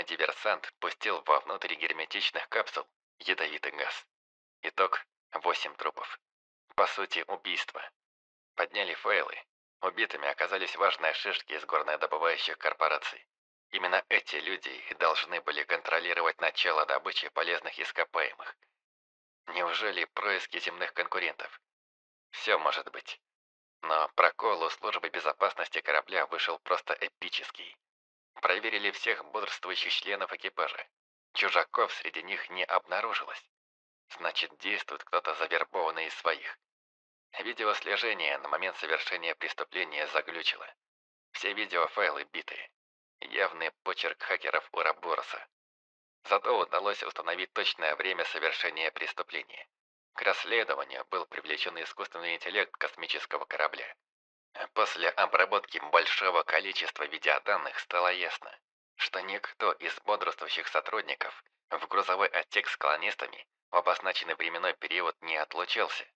невидимый диверсант пустил вовнутрь герметичных капсул ядовитый газ. Итог – 8 трупов. По сути, убийство. Подняли файлы. Убитыми оказались важные шишки из горнодобывающих корпораций. Именно эти люди и должны были контролировать начало добычи полезных ископаемых. Неужели происки земных конкурентов? Все может быть. Но прокол у службы безопасности корабля вышел просто эпический. Проверили всех бодрствующих членов экипажа. Чужаков среди них не обнаружилось. Значит, действует кто-то завербованный из своих. Видеослежение на момент совершения преступления заглючило. Все видеофайлы битые. Явный почерк хакеров Урабороса. Зато удалось установить точное время совершения преступления. К расследованию был привлечен искусственный интеллект космического корабля. После обработки большого количества видеоданных стало ясно, что никто из бодрствующих сотрудников в грузовой отсек с колонистами в обозначенный временной период не отлучился.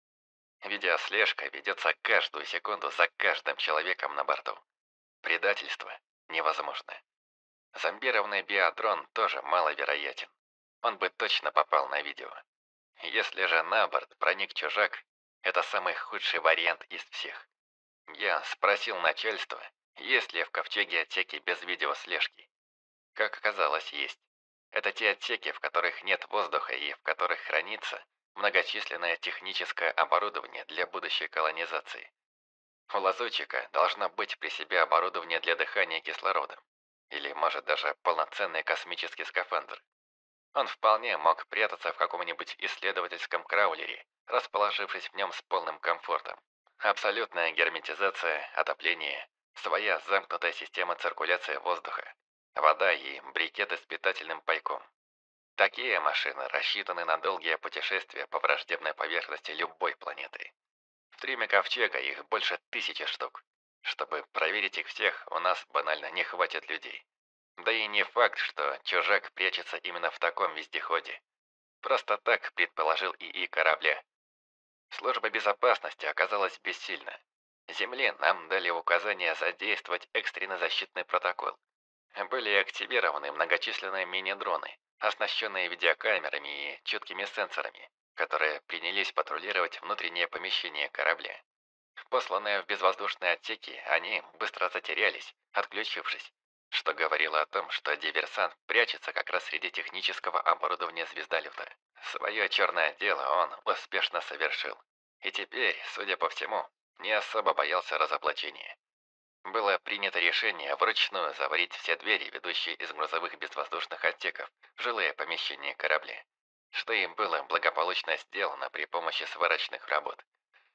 Видеослежка ведется каждую секунду за каждым человеком на борту. Предательство невозможно. Зомбированный биодрон тоже маловероятен. Он бы точно попал на видео. Если же на борт проник чужак, это самый худший вариант из всех. Я спросил начальство, есть ли в ковчеге отсеки без видеослежки. Как оказалось, есть. Это те отсеки, в которых нет воздуха и в которых хранится многочисленное техническое оборудование для будущей колонизации. У лазутчика должно быть при себе оборудование для дыхания кислородом. Или, может, даже полноценный космический скафандр. Он вполне мог прятаться в каком-нибудь исследовательском краулере, расположившись в нем с полным комфортом. Абсолютная герметизация, отопление, своя замкнутая система циркуляции воздуха, вода и брикеты с питательным пайком. Такие машины рассчитаны на долгие путешествия по враждебной поверхности любой планеты. В трюме ковчега их больше 1000 штук. Чтобы проверить их всех, у нас банально не хватит людей. Да и не факт, что чужак прячется именно в таком вездеходе. Просто так предположил ИИ корабля. Служба безопасности оказалась бессильна. Земле нам дали указание задействовать экстренный защитный протокол. Были активированы многочисленные мини-дроны, оснащенные видеокамерами и чуткими сенсорами, которые принялись патрулировать внутреннее помещение корабля. Посланные в безвоздушные отсеки, они быстро затерялись, отключившись, что говорило о том, что диверсант прячется как раз среди технического оборудования звездолета. Свое черное дело он успешно совершил. И теперь, судя по всему, не особо боялся разоблачения. Было принято решение вручную заварить все двери, ведущие из грузовых безвоздушных отсеков, в жилые помещения корабля, что им было благополучно сделано при помощи сварочных работ.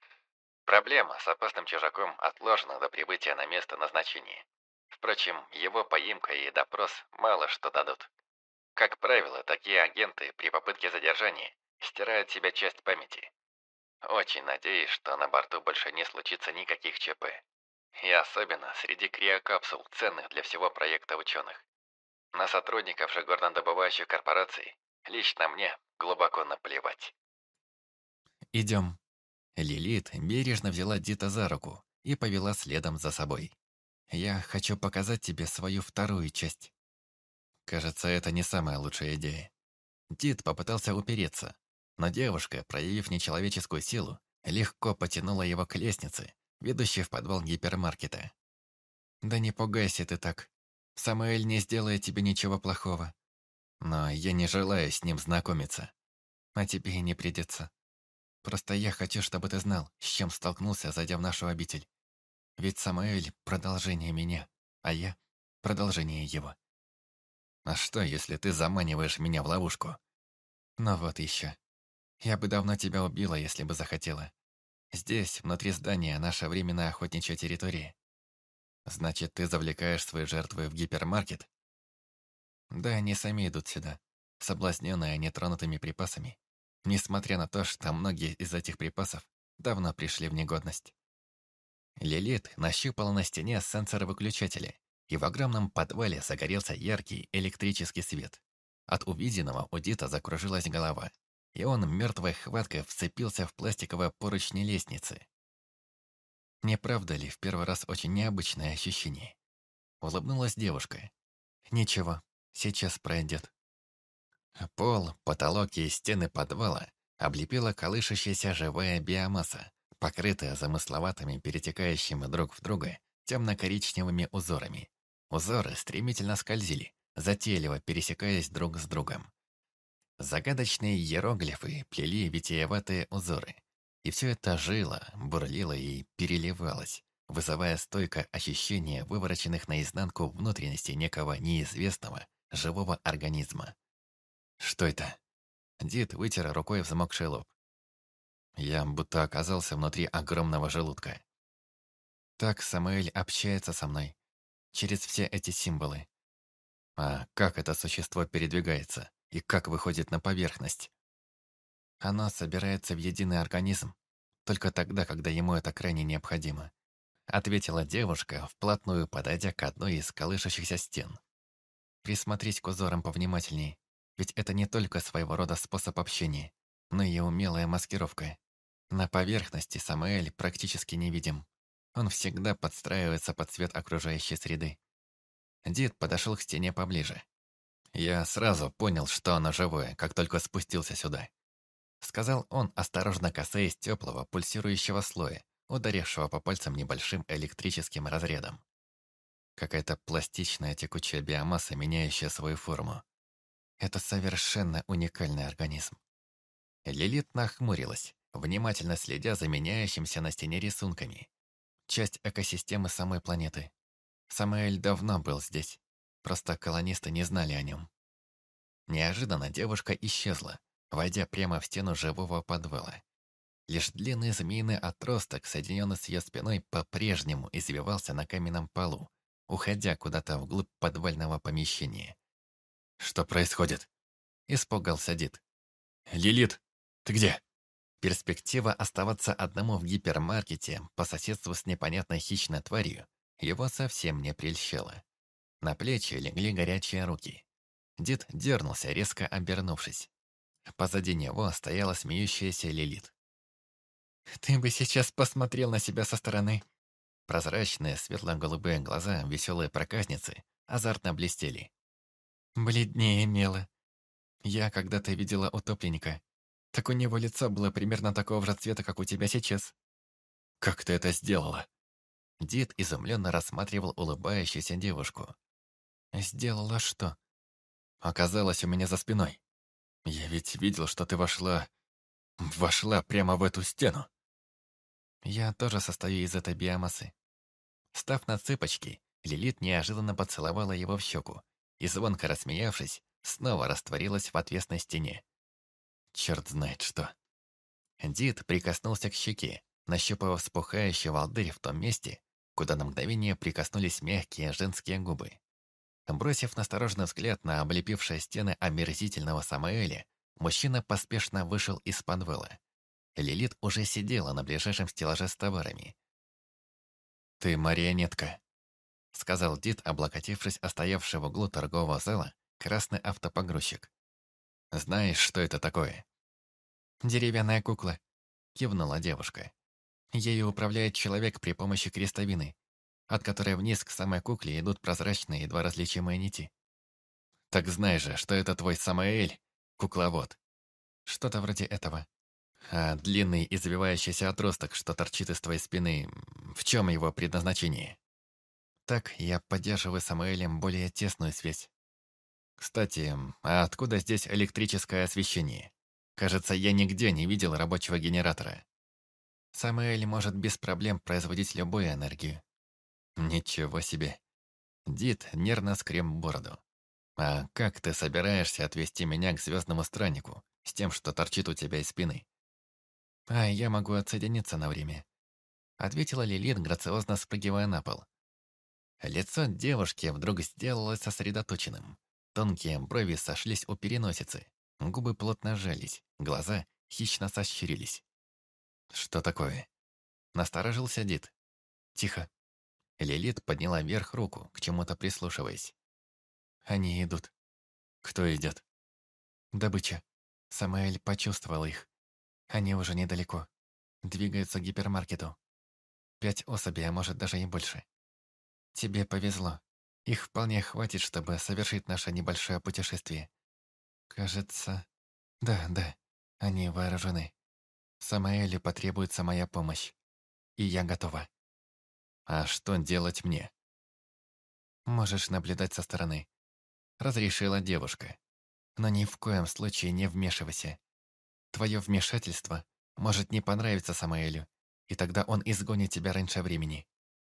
Проблема с опасным чужаком отложена до прибытия на место назначения. Впрочем, его поимка и допрос мало что дадут. Как правило, такие агенты при попытке задержания стирают с себя часть памяти. Очень надеюсь, что на борту больше не случится никаких ЧП. И особенно среди криокапсул, ценных для всего проекта ученых. На сотрудников же горнодобывающих корпораций лично мне глубоко наплевать. «Идем». Лилит бережно взяла Дита за руку и повела следом за собой. «Я хочу показать тебе свою вторую часть». Кажется, это не самая лучшая идея. Дит попытался упереться, но девушка, проявив нечеловеческую силу, легко потянула его к лестнице, ведущей в подвал гипермаркета. «Да не пугайся ты так. Самуэль не сделает тебе ничего плохого. Но я не желаю с ним знакомиться. А тебе и не придется. Просто я хочу, чтобы ты знал, с чем столкнулся, зайдя в нашу обитель. Ведь Самуэль – продолжение меня, а я – продолжение его. А что, если ты заманиваешь меня в ловушку? Ну вот еще. Я бы давно тебя убила, если бы захотела. Здесь, внутри здания, наша временная охотничья территория. Значит, ты завлекаешь свои жертвы в гипермаркет? Да, они сами идут сюда, соблазненные нетронутыми припасами. Несмотря на то, что многие из этих припасов давно пришли в негодность. Лилит нащупала на стене сенсоры выключателя, и в огромном подвале загорелся яркий электрический свет. От увиденного у Дита закружилась голова, и он мертвой хваткой вцепился в пластиковые поручни лестницы. Не правда ли, в первый раз очень необычное ощущение? Улыбнулась девушка. Ничего, Сейчас пройдет. Пол, потолок и стены подвала облепила колышащаяся живая биомасса, покрытая замысловатыми, перетекающими друг в друга темно-коричневыми узорами. Узоры стремительно скользили, затейливо пересекаясь друг с другом. Загадочные иероглифы плели витиеватые узоры. И все это жило, бурлило и переливалось, вызывая стойкое ощущение вывороченных наизнанку внутренностей некого неизвестного, живого организма. Что это? Дид вытер рукой взмокший лоб. Я будто оказался внутри огромного желудка. Так Самуэль общается со мной, через все эти символы. А как это существо передвигается и как выходит на поверхность? Оно собирается в единый организм только тогда, когда ему это крайне необходимо, ответила девушка, вплотную подойдя к одной из колышащихся стен. Присмотрись к узорам повнимательней, ведь это не только своего рода способ общения, но и умелая маскировка. На поверхности Самуэль практически невидим. Он всегда подстраивается под цвет окружающей среды. Дид подошел к стене поближе. Я сразу понял, что оно живое, как только спустился сюда. Сказал он, осторожно касаясь теплого, пульсирующего слоя, ударившего по пальцам небольшим электрическим разрядом. Какая-то пластичная текучая биомасса, меняющая свою форму. Это совершенно уникальный организм. Лилит нахмурилась, внимательно следя за меняющимся на стене рисунками. Часть экосистемы самой планеты. Самуэль давно был здесь, просто колонисты не знали о нем. Неожиданно девушка исчезла, войдя прямо в стену живого подвала. Лишь длинный змеиный отросток, соединенный с ее спиной, по-прежнему извивался на каменном полу, уходя куда-то вглубь подвального помещения. «Что происходит?» – испугался Дид. «Лилит, ты где?» Перспектива оставаться одному в гипермаркете по соседству с непонятной хищной тварью его совсем не прельщала. На плечи легли горячие руки. Дед дернулся, резко обернувшись. Позади него стояла смеющаяся Лилит. «Ты бы сейчас посмотрел на себя со стороны!» Прозрачные светло-голубые глаза веселой проказницы азартно блестели. «Бледнее мела. Я когда-то видела утопленника. Так у него лицо было примерно такого же цвета, как у тебя сейчас». «Как ты это сделала?» Дед изумленно рассматривал улыбающуюся девушку. «Сделала что?» «Оказалась у меня за спиной. Я ведь видел, что ты вошла прямо в эту стену». «Я тоже состою из этой биомассы». Став на цыпочки, Лилит неожиданно поцеловала его в щеку и, звонко рассмеявшись, снова растворилась в отвесной стене. Черт знает что. Дид прикоснулся к щеке, нащупав вспухающий волдырь в том месте, куда на мгновение прикоснулись мягкие женские губы. Бросив настороженный взгляд на облепившие стены омерзительного Самуэля, мужчина поспешно вышел из подвала. Лилит уже сидела на ближайшем стеллаже с товарами. «Ты марионетка», — сказал Дид, облокотившись о стоявший в углу торгового зала красный автопогрузчик. «Знаешь, что это такое?» «Деревянная кукла», — кивнула девушка. Ею управляет человек при помощи крестовины, от которой вниз к самой кукле идут прозрачные, едва различимые нити. «Так знай же, что это твой Самуэль, кукловод». «Что-то вроде этого». «А длинный извивающийся отросток, что торчит из твоей спины, в чем его предназначение?» «Так я поддерживаю с Самуэлем более тесную связь». «Кстати, а откуда здесь электрическое освещение? Кажется, я нигде не видел рабочего генератора». «Самуэль может без проблем производить любую энергию». «Ничего себе». Дид нервно скреб бороду. «А как ты собираешься отвезти меня к звездному страннику с тем, что торчит у тебя из спины?» «А я могу отсоединиться на время», — ответила Лилит, грациозно спрыгивая на пол. Лицо девушки вдруг сделалось сосредоточенным. Тонкие брови сошлись у переносицы, губы плотно сжались, глаза хищно сощурились. «Что такое?» Насторожился Дид. «Тихо». Лилит подняла вверх руку, к чему-то прислушиваясь. «Они идут». «Кто идет?» «Добыча». Самуэль почувствовал их. Они уже недалеко. Двигаются к гипермаркету. 5 особей, а может даже и больше. Тебе повезло. Их вполне хватит, чтобы совершить наше небольшое путешествие. Кажется... Да, они вооружены. Самаэлю потребуется моя помощь. И я готова. А что делать мне? Можешь наблюдать со стороны. Разрешила девушка. Но ни в коем случае не вмешивайся. Твое вмешательство может не понравиться Самаэлю, и тогда он изгонит тебя раньше времени.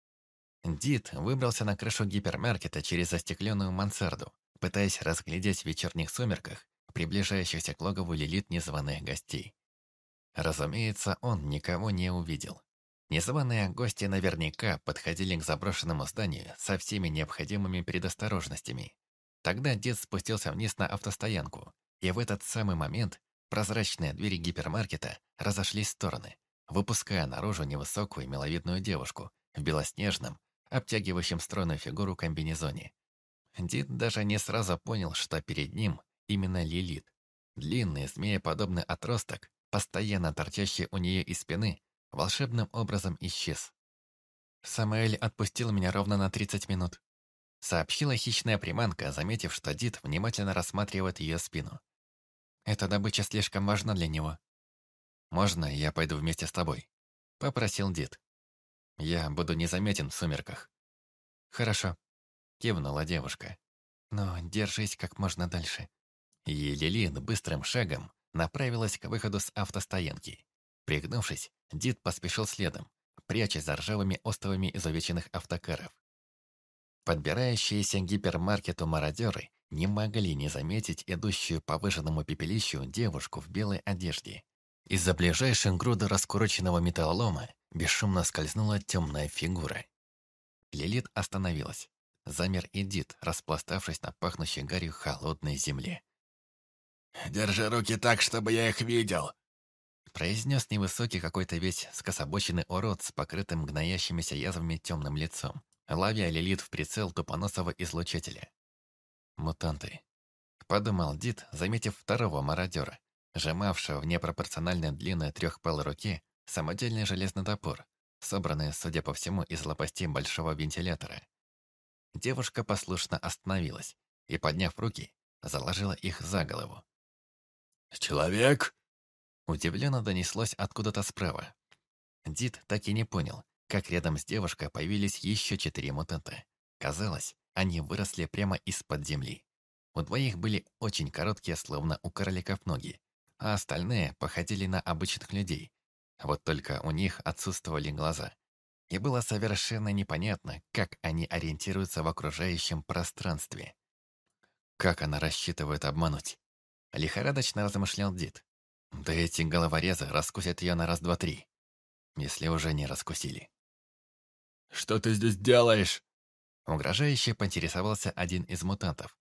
Дид выбрался на крышу гипермаркета через застекленную мансарду, пытаясь разглядеть в вечерних сумерках приближающихся к логову Лилит незваных гостей. Разумеется, он никого не увидел. Незваные гости наверняка подходили к заброшенному зданию со всеми необходимыми предосторожностями. Тогда дед спустился вниз на автостоянку, и в этот самый момент прозрачные двери гипермаркета разошлись в стороны, выпуская наружу невысокую миловидную девушку в белоснежном, обтягивающем стройную фигуру комбинезоне. Дид даже не сразу понял, что перед ним именно Лилит. Длинный змееподобный отросток, постоянно торчащий у нее из спины, волшебным образом исчез. «Самаэль отпустил меня ровно на 30 минут», сообщила хищная приманка, заметив, что Дид внимательно рассматривает ее спину. «Эта добыча слишком важна для него». «Можно я пойду вместе с тобой?» — попросил Дид. «Я буду незаметен в сумерках». «Хорошо», — кивнула девушка. «Но держись как можно дальше». И Лилит быстрым шагом направилась к выходу с автостоянки. Пригнувшись, Дид поспешил следом, прячась за ржавыми остовами изувеченных автокаров. Подбирающиеся к гипермаркету мародеры не могли не заметить идущую по выжженному пепелищу девушку в белой одежде. Из-за ближайшей груды раскуроченного металлолома бесшумно скользнула темная фигура. Лилит остановилась. Замер и Дид, распластавшись на пахнущей гарью холодной земле. «Держи руки так, чтобы я их видел!» Произнес невысокий какой-то весь скособоченный урод с покрытым гноящимися язвами темным лицом, ловя Лилит в прицел тупоносого излучателя. «Мутанты», — подумал Дид, заметив второго мародера, сжимавшего в непропорционально длинной трехпалой руке самодельный железный топор, собранный, судя по всему, из лопастей большого вентилятора. Девушка послушно остановилась и, подняв руки, заложила их за голову. «Человек?» Удивленно донеслось откуда-то справа. Дид так и не понял, как рядом с девушкой появились еще 4 мутанта. Казалось, они выросли прямо из-под земли. У двоих были очень короткие, словно у карликов ноги, а остальные походили на обычных людей. Вот только у них отсутствовали глаза. И было совершенно непонятно, как они ориентируются в окружающем пространстве. Как она рассчитывает обмануть? Лихорадочно размышлял Дид. Да эти головорезы раскусят ее на раз, два, три. Если уже не раскусили. «Что ты здесь делаешь?» Угрожающе поинтересовался один из мутантов.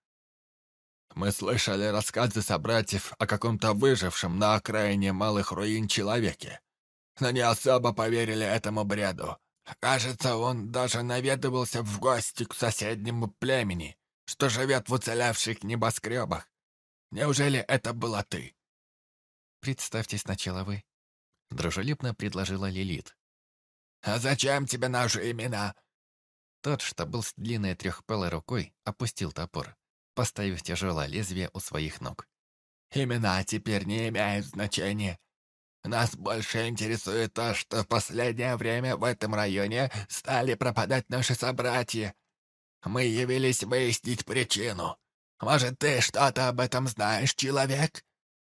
«Мы слышали рассказы собратьев о каком-то выжившем на окраине малых руин человеке, но не особо поверили этому бреду. Кажется, он даже наведывался в гости к соседнему племени, что живет в уцелевших небоскребах. Неужели это была ты?» «Представьте сначала вы», — дружелюбно предложила Лилит. «А зачем тебе наши имена?» Тот, что был с длинной трехпалой рукой, опустил топор, поставив тяжелое лезвие у своих ног. «Имена теперь не имеют значения. Нас больше интересует то, что в последнее время в этом районе стали пропадать наши собратья. Мы явились выяснить причину. Может, ты что-то об этом знаешь, человек?»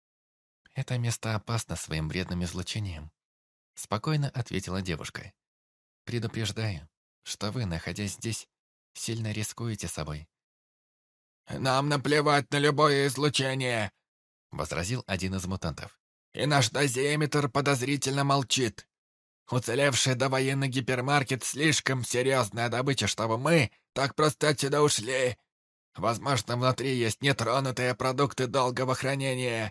«Это место опасно своим вредным излучением», — спокойно ответила девушка. «Предупреждаю, что вы, находясь здесь, сильно рискуете собой». «Нам наплевать на любое излучение», — возразил один из мутантов. «и наш дозиметр подозрительно молчит. Уцелевший довоенный гипермаркет слишком серьезная добыча, чтобы мы так просто отсюда ушли. Возможно, внутри есть нетронутые продукты долгого хранения».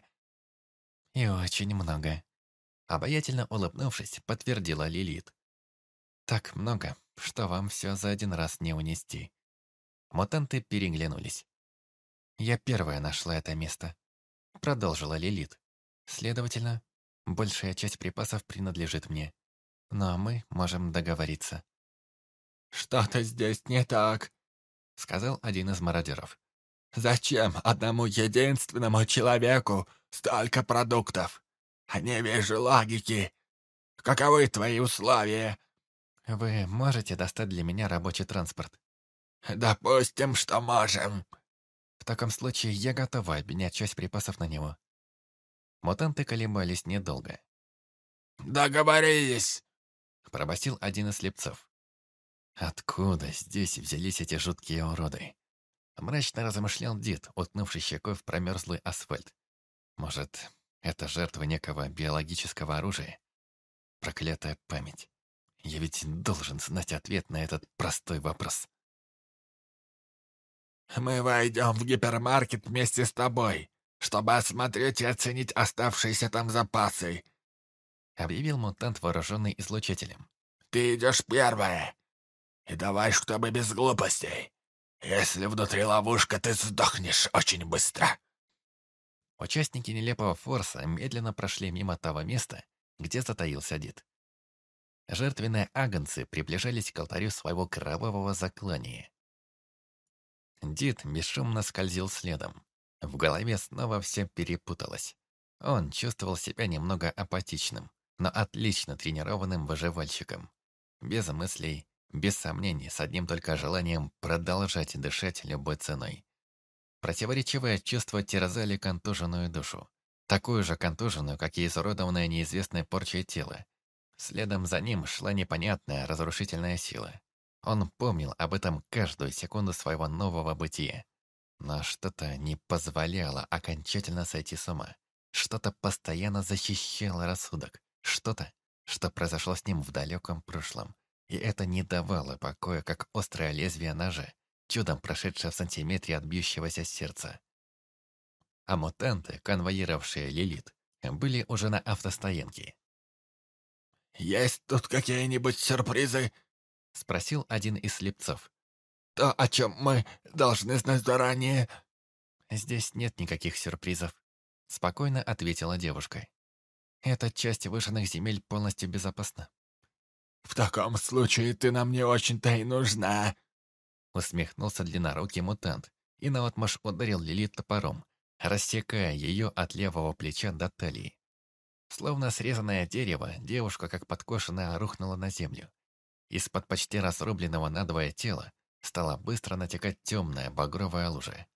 «И очень много», — обаятельно улыбнувшись, подтвердила Лилит. «Так много, что вам все за один раз не унести». Мутанты переглянулись. «Я первая нашла это место», — продолжила Лилит. «Следовательно, большая часть припасов принадлежит мне. Но мы можем договориться». «Что-то здесь не так», — сказал один из мародеров. «Зачем одному единственному человеку столько продуктов? Не вижу логики. Каковы твои условия?» «Вы можете достать для меня рабочий транспорт? «Допустим, что можем». В таком случае я готова обменять часть припасов на него». Мутанты колебались недолго. «Договорились!» — пробасил один из слепцов. Откуда здесь взялись эти жуткие уроды? Мрачно размышлял дед, уткнувший щекой в промерзлый асфальт. Может, это жертва некого биологического оружия? Проклятая память. Я ведь должен знать ответ на этот простой вопрос. «Мы войдем в гипермаркет вместе с тобой, чтобы осмотреть и оценить оставшиеся там запасы», — объявил мутант, вооруженный излучателем. «Ты идешь первая. И давай, чтобы без глупостей. Если внутри ловушка, ты сдохнешь очень быстро». Участники нелепого форса медленно прошли мимо того места, где затаился дед. Жертвенные агнцы приближались к алтарю своего кровавого заклания. Дед бесшумно скользил следом. В голове снова все перепуталось. Он чувствовал себя немного апатичным, но отлично тренированным выживальщиком. Без мыслей, без сомнений, с одним только желанием продолжать дышать любой ценой. Противоречивые чувства терзали контуженную душу. Такую же контуженную, как и изуродованное неизвестной порчей тело. Следом за ним шла непонятная разрушительная сила. Он помнил об этом каждую секунду своего нового бытия. Но что-то не позволяло окончательно сойти с ума. Что-то постоянно защищало рассудок. Что-то, что произошло с ним в далеком прошлом. И это не давало покоя, как острое лезвие ножа, чудом прошедшее в сантиметре от бьющегося сердца. А мутанты, конвоировавшие Лилит, были уже на автостоянке. «Есть тут какие-нибудь сюрпризы?» — спросил один из слепцов. «То, о чем мы должны знать заранее?» «Здесь нет никаких сюрпризов», — спокойно ответила девушка. «Эта часть выжженных земель полностью безопасна». «В таком случае ты нам не очень-то и нужна», — усмехнулся длиннорукий мутант и наотмашь ударил Лилит топором, рассекая ее от левого плеча до талии. Словно срезанное дерево, девушка, как подкошенная, рухнула на землю. Из-под почти разрубленного надвое тела стала быстро натекать темная багровая лужа.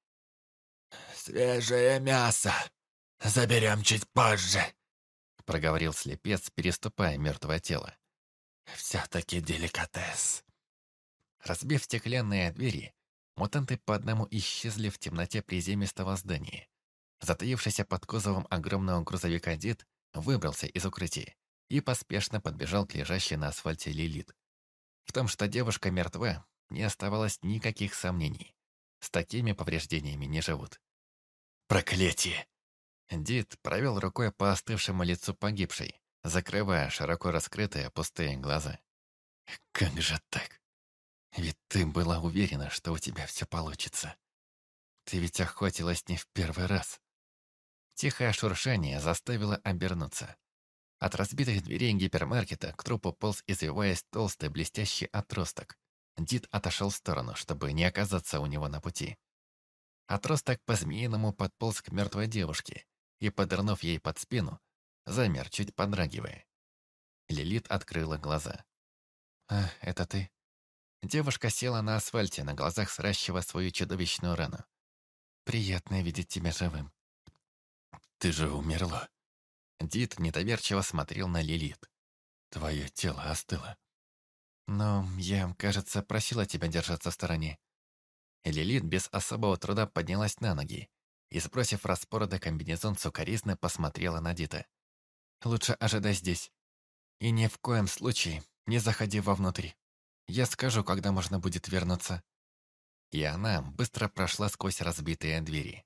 «Свежее мясо. Заберем чуть позже», — проговорил слепец, переступая мертвое тело. «Все-таки деликатес». Разбив стеклянные двери, мутанты по одному исчезли в темноте приземистого здания. Затаившийся под кузовом огромного грузовика дед выбрался из укрытия и поспешно подбежал к лежащей на асфальте Лилит. В том, что девушка мертва, не оставалось никаких сомнений. С такими повреждениями не живут. «Проклятие!» Дид провел рукой по остывшему лицу погибшей, закрывая широко раскрытые пустые глаза. «Как же так? Ведь ты была уверена, что у тебя все получится. Ты ведь охотилась не в первый раз». Тихое шуршание заставило обернуться. От разбитых дверей гипермаркета к трупу полз, извиваясь, толстый блестящий отросток. Дид отошел в сторону, чтобы не оказаться у него на пути. Отросток по-змеиному подполз к мертвой девушке и, подырнув ей под спину, замер, чуть подрагивая. Лилит открыла глаза. «А, это ты?» Девушка села на асфальте, на глазах сращивая свою чудовищную рану. «Приятно видеть тебя живым». «Ты же умерла». Дид недоверчиво смотрел на Лилит. «Твое тело остыло». «Но я, кажется, просила тебя держаться в стороне». Лилит без особого труда поднялась на ноги и, сбросив распоротый комбинезон, сукоризно посмотрела на Дита. «Лучше ожидай здесь. И ни в коем случае не заходи вовнутрь. Я скажу, когда можно будет вернуться». И она быстро прошла сквозь разбитые двери.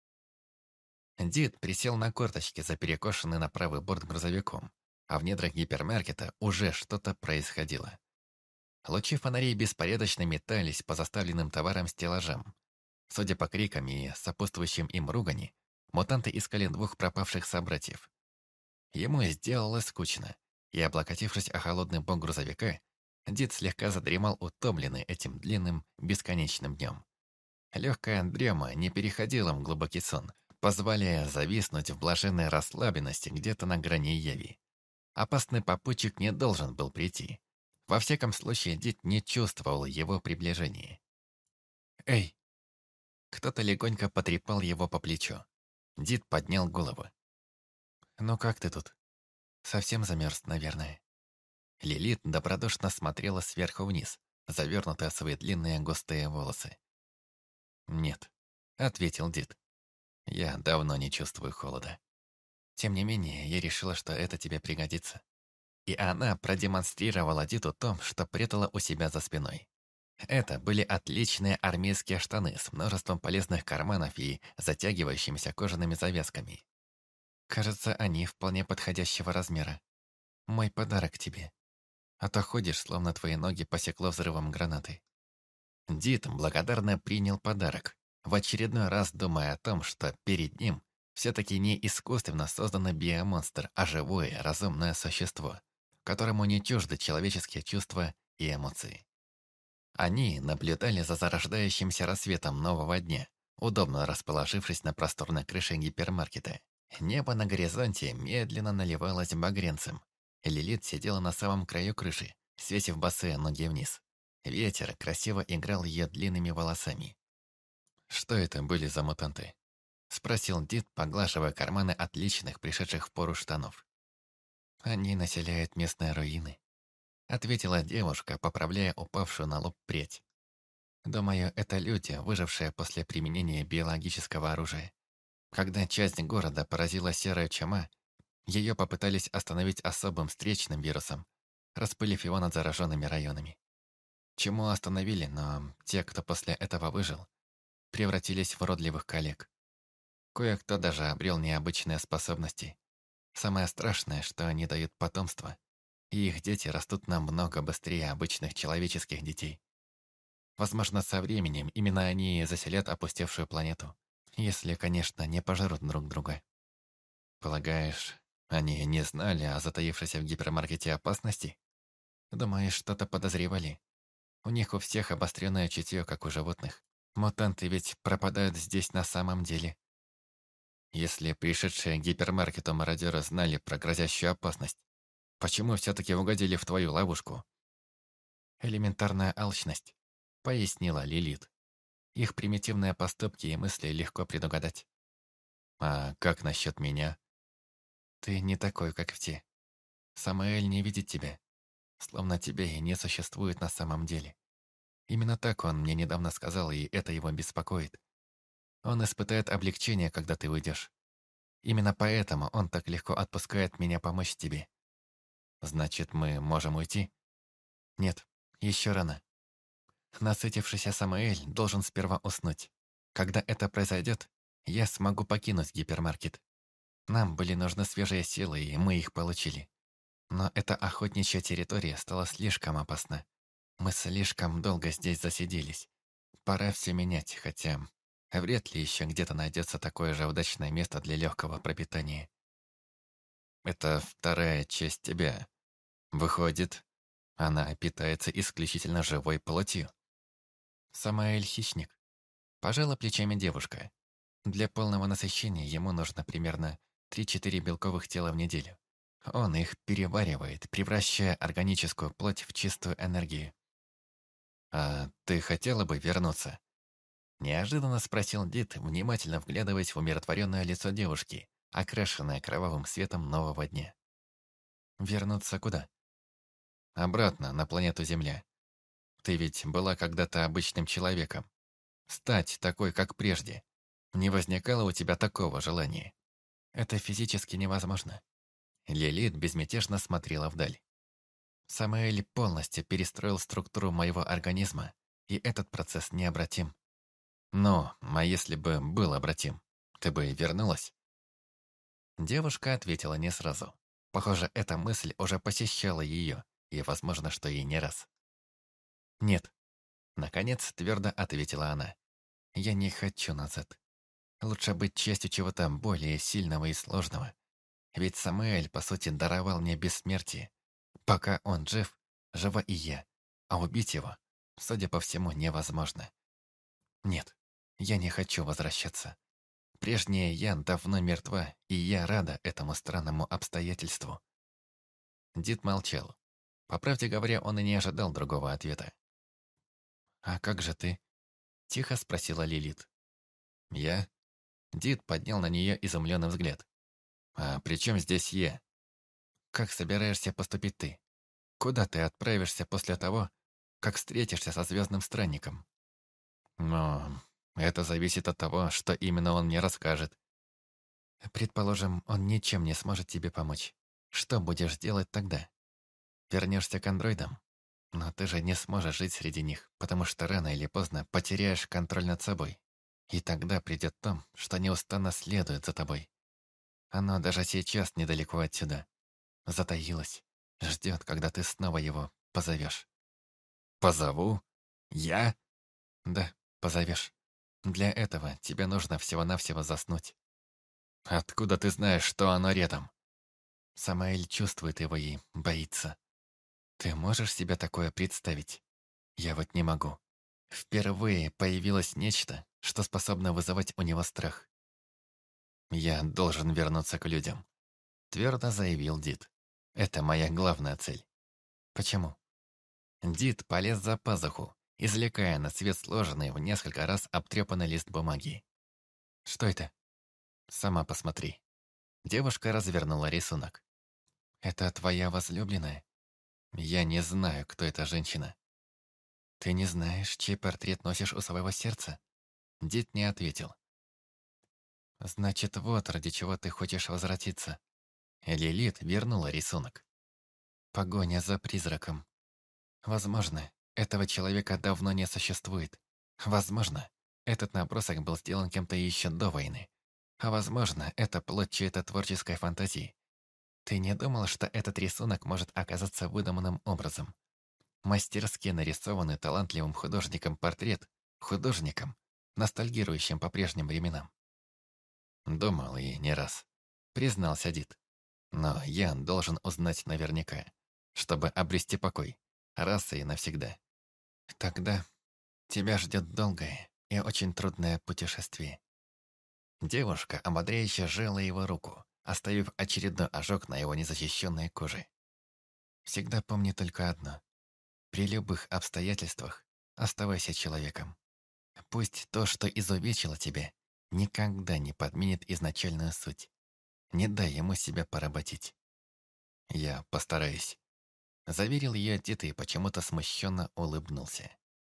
Дид присел на корточки за перекошенный на правый борт грузовиком, а в недрах гипермаркета уже что-то происходило. Лучи фонарей беспорядочно метались по заставленным товарам стеллажам. Судя по крикам и сопутствующим им ругани, мутанты искали двух пропавших собратьев. Ему сделалось скучно, и, облокотившись о холодный бок грузовика, Дид слегка задремал, утомленный этим длинным, бесконечным днем. Легкая дрема не переходила в глубокий сон, позволяя зависнуть в блаженной расслабленности где-то на грани яви. Опасный попутчик не должен был прийти. Во всяком случае, Дид не чувствовал его приближения. «Эй!» Кто-то легонько потрепал его по плечу. Дид поднял голову. «Ну как ты тут? Совсем замерз, наверное». Лилит добродушно смотрела сверху вниз, завернутая в свои длинные густые волосы. «Нет», — ответил Дид. «Я давно не чувствую холода. Тем не менее, я решила, что это тебе пригодится». И она продемонстрировала Диду то, что прятала у себя за спиной. Это были отличные армейские штаны с множеством полезных карманов и затягивающимися кожаными завязками. Кажется, они вполне подходящего размера. Мой подарок тебе. А то ходишь, словно твои ноги посекло взрывом гранаты. Дид благодарно принял подарок, в очередной раз думая о том, что перед ним все-таки не искусственно созданный биомонстр, а живое, разумное существо, которому не чужды человеческие чувства и эмоции. Они наблюдали за зарождающимся рассветом нового дня, удобно расположившись на просторной крыше гипермаркета. Небо на горизонте медленно наливалось багрянцем. Лилит сидела на самом краю крыши, свесив босые ноги вниз. Ветер красиво играл ее длинными волосами. «Что это были за мутанты?» — спросил Дид, поглаживая карманы отличных, пришедших в пору штанов. «Они населяют местные руины», — ответила девушка, поправляя упавшую на лоб прядь. «Думаю, это люди, выжившие после применения биологического оружия. Когда часть города поразила серая чума, ее попытались остановить особым встречным вирусом, распылив его над зараженными районами. Чуму остановили, но те, кто после этого выжил, превратились в уродливых коллег. Кое-кто даже обрел необычные способности. Самое страшное, что они дают потомство, и их дети растут намного быстрее обычных человеческих детей. Возможно, со временем именно они и заселят опустевшую планету, если, конечно, не пожрут друг друга. Полагаешь, они не знали о затаившейся в гипермаркете опасности? Думаешь, что-то подозревали? У них у всех обостренное чутье, как у животных. Мутанты ведь пропадают здесь на самом деле. Если пришедшие к гипермаркету мародеры знали про грозящую опасность, почему все-таки угодили в твою ловушку? Элементарная алчность, пояснила Лилит. Их примитивные поступки и мысли легко предугадать. А как насчет меня? Ты не такой, как все. Самаэль не видит тебя, словно тебя и не существует на самом деле. Именно так он мне недавно сказал, и это его беспокоит. Он испытает облегчение, когда ты уйдешь. Именно поэтому он так легко отпускает меня помочь тебе. Значит, мы можем уйти? Нет, еще рано. Насытившийся Самаэль должен сперва уснуть. Когда это произойдет, я смогу покинуть гипермаркет. Нам были нужны свежие силы, и мы их получили. Но эта охотничья территория стала слишком опасна. Мы слишком долго здесь засиделись. Пора все менять, хотя вряд ли еще где-то найдется такое же удачное место для легкого пропитания. Это вторая часть тебя. Выходит, она питается исключительно живой плотью. Самаэль хищник. Пожала плечами девушка. Для полного насыщения ему нужно примерно 3-4 белковых тела в неделю. Он их переваривает, превращая органическую плоть в чистую энергию. «А ты хотела бы вернуться?» Неожиданно спросил Дид, внимательно вглядываясь в умиротворенное лицо девушки, окрашенное кровавым светом нового дня. «Вернуться куда?» «Обратно, на планету Земля. Ты ведь была когда-то обычным человеком. Стать такой, как прежде. Не возникало у тебя такого желания?» «Это физически невозможно». Лилит безмятежно смотрела вдаль. Самаэль полностью перестроил структуру моего организма, и этот процесс необратим. Но, а если бы был обратим, ты бы вернулась? Девушка ответила не сразу. Похоже, эта мысль уже посещала ее, и, возможно, что и не раз. «Нет», — наконец твердо ответила она. «Я не хочу назад. Лучше быть частью чего-то более сильного и сложного. Ведь Самаэль, по сути, даровал мне бессмертие. Пока он жив, жива и я, а убить его, судя по всему, невозможно. Нет, Я не хочу возвращаться. Прежняя я давно мертва, и я рада этому странному обстоятельству». Дид молчал. По правде говоря, он и не ожидал другого ответа. «А как же ты?» – тихо спросила Лилит. «Я?» Дид поднял на нее изумленный взгляд. «А при чем здесь я? Как собираешься поступить ты? Куда ты отправишься после того, как встретишься со звездным странником?» «Но это зависит от того, что именно он мне расскажет». «Предположим, он ничем не сможет тебе помочь. Что будешь делать тогда? Вернешься к андроидам? Но ты же не сможешь жить среди них, потому что рано или поздно потеряешь контроль над собой. И тогда придет то, что неустанно следует за тобой. Оно даже сейчас недалеко отсюда. Затаилось. Ждет, когда ты снова его позовешь». «Позову? Я?» «Да, позовешь. Для этого тебе нужно всего-навсего заснуть». «Откуда ты знаешь, что оно рядом?» Самаэль чувствует его и боится. Ты можешь себе такое представить? Я вот не могу. Впервые появилось нечто, что способно вызывать у него страх. «Я должен вернуться к людям», — твердо заявил Дид. «Это моя главная цель». «Почему?» Дид полез за пазуху, извлекая на свет сложенный в несколько раз обтрепанный лист бумаги. «Что это?» «Сама посмотри». Девушка развернула рисунок. «Это твоя возлюбленная?» «Я не знаю, кто эта женщина». «Ты не знаешь, чей портрет носишь у своего сердца?» Дид не ответил. «Значит, вот ради чего ты хочешь возвратиться». Лилит вернула рисунок. «Погоня за призраком. Возможно, этого человека давно не существует. Возможно, этот набросок был сделан кем-то еще до войны. А возможно, это плод чьей-то творческой фантазии. Ты не думал, что этот рисунок может оказаться выдуманным образом? Мастерски нарисованный талантливым художником портрет, художником, ностальгирующим по прежним временам. Думал и не раз, признался Дид. Но я должен узнать наверняка, чтобы обрести покой, раз и навсегда. Тогда тебя ждет долгое и очень трудное путешествие. Девушка ободряюще сжала его руку, оставив очередной ожог на его незащищенной коже. Всегда помни только одно. При любых обстоятельствах оставайся человеком. Пусть то, что изувечило тебя, никогда не подменит изначальную суть. Не дай ему себя поработить. Я постараюсь. Заверил ее дед и почему-то смущенно улыбнулся.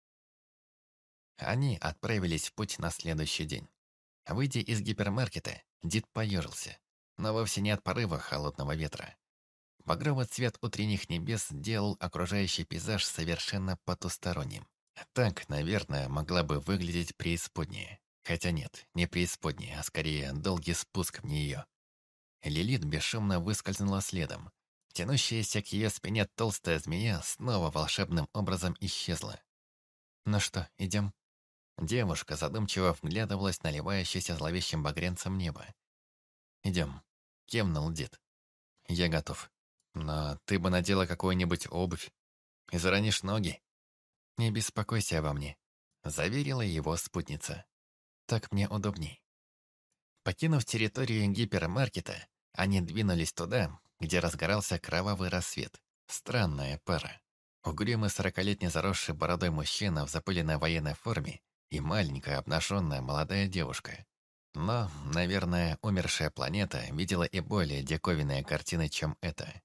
Они отправились в путь на следующий день. Выйдя из гипермаркета, Дид поежился, но вовсе не от порыва холодного ветра. Багровый цвет утренних небес делал окружающий пейзаж совершенно потусторонним. Так, наверное, могла бы выглядеть преисподняя. Хотя нет, не преисподняя, а скорее долгий спуск в нее. Лилит бесшумно выскользнула следом. Тянущаяся к ее спине толстая змея снова волшебным образом исчезла. «Ну что, идем?» Девушка задумчиво вглядывалась в наливающееся зловещим багрянцем небо. «Идем», — кивнул дед. «Я готов. Но ты бы надела какую-нибудь обувь и заронишь ноги». «Не беспокойся обо мне», — заверила его спутница. «Так мне удобней». Покинув территорию гипермаркета, они двинулись туда, где разгорался кровавый рассвет. Странная пара. Угрюмый 40-летний заросший бородой мужчина в запыленной военной форме и маленькая обнаженная молодая девушка. Но, наверное, умершая планета видела и более диковинные картины, чем это.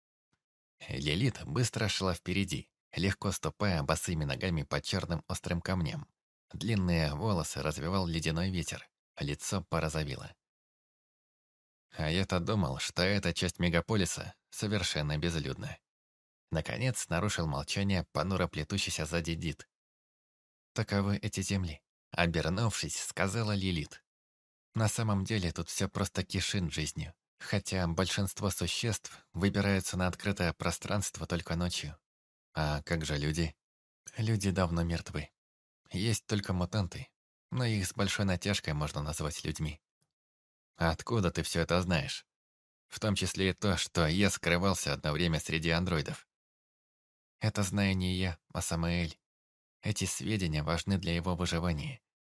Лилит быстро шла впереди, легко ступая босыми ногами по черным острым камням. Длинные волосы развивал ледяной ветер, а лицо порозовело. А я-то думал, что эта часть мегаполиса совершенно безлюдна. Наконец нарушил молчание понуро плетущийся сзади Дид. «Таковы эти земли», — обернувшись, сказала Лилит. «На самом деле тут все просто кишит жизнью, хотя большинство существ выбираются на открытое пространство только ночью. А как же люди? Люди давно мертвы. Есть только мутанты, но их с большой натяжкой можно назвать людьми». «А откуда ты все это знаешь? В том числе и то, что я скрывался одно время среди андроидов». «Это знаю не я, а Самаэль. Эти сведения важны для его выживания.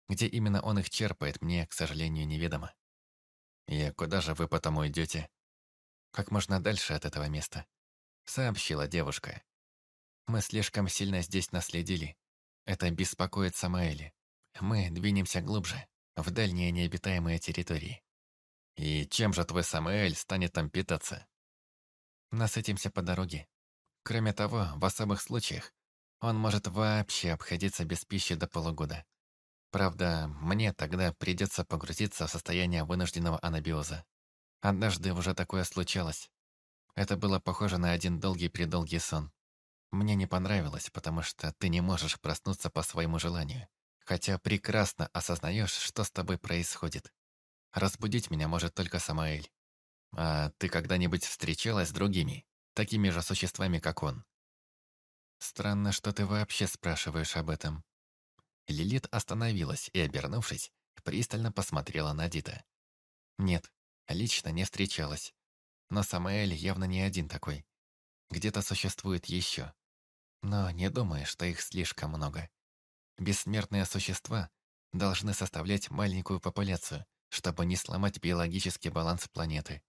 Где именно он их черпает, мне, к сожалению, неведомо. «И куда же вы потом уйдете?» «Как можно дальше от этого места», — сообщила девушка. «Мы слишком сильно здесь наследили. Это беспокоит Самаэли. Мы двинемся глубже, в дальние необитаемые территории». «И чем же твой Самаэль станет там питаться?» «Насытимся по дороге. Кроме того, в особых случаях он может вообще обходиться без пищи до полугода. Правда, мне тогда придется погрузиться в состояние вынужденного анабиоза. Однажды уже такое случалось. Это было похоже на один долгий-предолгий сон. Мне не понравилось, потому что ты не можешь проснуться по своему желанию, хотя прекрасно осознаешь, что с тобой происходит. Разбудить меня может только Самаэль. А ты когда-нибудь встречалась с другими, такими же существами, как он? Странно, что ты вообще спрашиваешь об этом. Лилит остановилась и, обернувшись, пристально посмотрела на Дита. Нет, лично не встречалась. Но Самаэль явно не один такой. Где-то существует еще. Но не думаю, что их слишком много. Бессмертные существа должны составлять маленькую популяцию, чтобы не сломать биологический баланс планеты.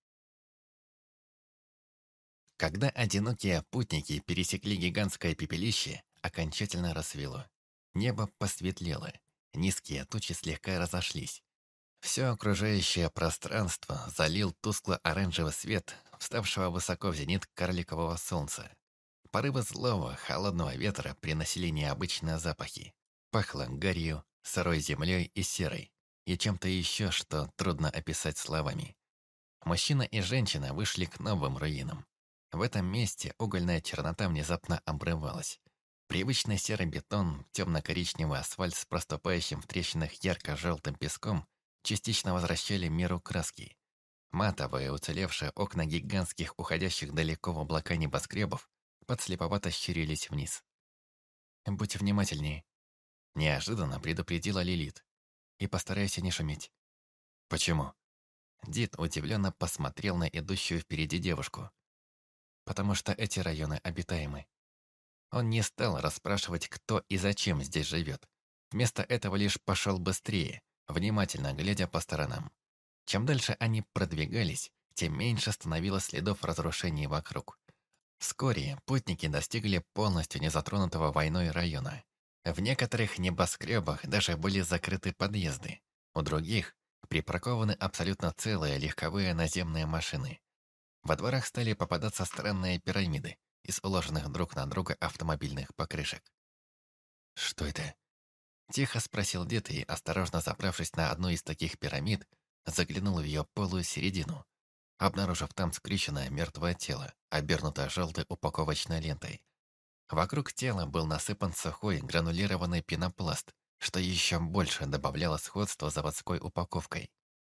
Когда одинокие путники пересекли гигантское пепелище, окончательно рассвело. Небо посветлело, низкие тучи слегка разошлись. Все окружающее пространство залил тускло-оранжевый свет вставшего высоко в зенит карликового солнца. Порывы злого, холодного ветра приносили необычные запахи. Пахло гарью, сырой землей и серой, и чем-то еще, что трудно описать словами. Мужчина и женщина вышли к новым руинам. В этом месте угольная чернота внезапно обрывалась. Привычный серый бетон, темно-коричневый асфальт с проступающим в трещинах ярко-желтым песком частично возвращали миру краски. Матовые, уцелевшие окна гигантских, уходящих далеко в облака небоскребов, подслеповато щурились вниз. «Будь внимательнее», — неожиданно предупредила Лилит. «И постарайся не шуметь». «Почему?» Дид удивленно посмотрел на идущую впереди девушку. «Потому что эти районы обитаемы». Он не стал расспрашивать, кто и зачем здесь живет. Вместо этого лишь пошел быстрее, внимательно глядя по сторонам. Чем дальше они продвигались, тем меньше становилось следов разрушений вокруг. Вскоре путники достигли полностью незатронутого войной района. В некоторых небоскребах даже были закрыты подъезды. У других припаркованы абсолютно целые легковые наземные машины. Во дворах стали попадаться странные пирамиды из уложенных друг на друга автомобильных покрышек. «Что это?» — тихо спросил дед и, осторожно забравшись на одну из таких пирамид, заглянул в ее полую середину, обнаружив там скрюченное мертвое тело, обернутое желтой упаковочной лентой. Вокруг тела был насыпан сухой гранулированный пенопласт, что еще больше добавляло сходство с заводской упаковкой.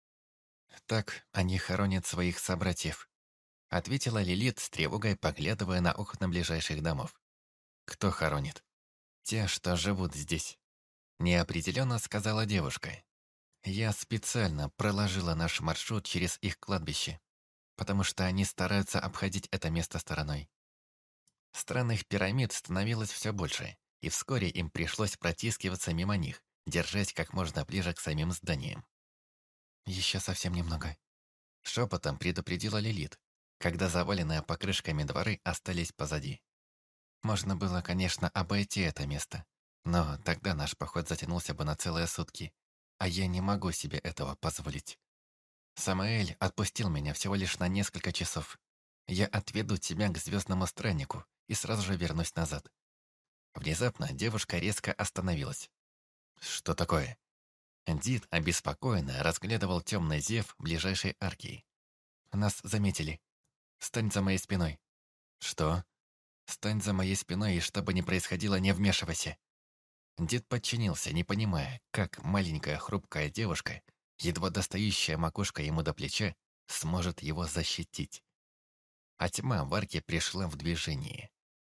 «Так они хоронят своих собратьев», — ответила Лилит с тревогой, поглядывая на окна ближайших домов. «Кто хоронит?» «Те, что живут здесь», — неопределенно сказала девушка. «Я специально проложила наш маршрут через их кладбище, потому что они стараются обходить это место стороной». Странных пирамид становилось все больше, и вскоре им пришлось протискиваться мимо них, держась как можно ближе к самим зданиям. «Еще совсем немного», — шепотом предупредила Лилит, когда заваленные покрышками дворы остались позади. Можно было, конечно, обойти это место, но тогда наш поход затянулся бы на целые сутки, а я не могу себе этого позволить. Самаэль отпустил меня всего лишь на несколько часов. Я отведу тебя к звездному страннику и сразу же вернусь назад. Внезапно девушка резко остановилась. «Что такое?» Дид обеспокоенно разглядывал темный зев ближайшей арки. «Нас заметили. Стань за моей спиной». «Что?» «Стань за моей спиной, и что бы ни происходило, не вмешивайся». Дед подчинился, не понимая, как маленькая хрупкая девушка, едва достающая макушка ему до плеча, сможет его защитить. А тьма в арке пришла в движение.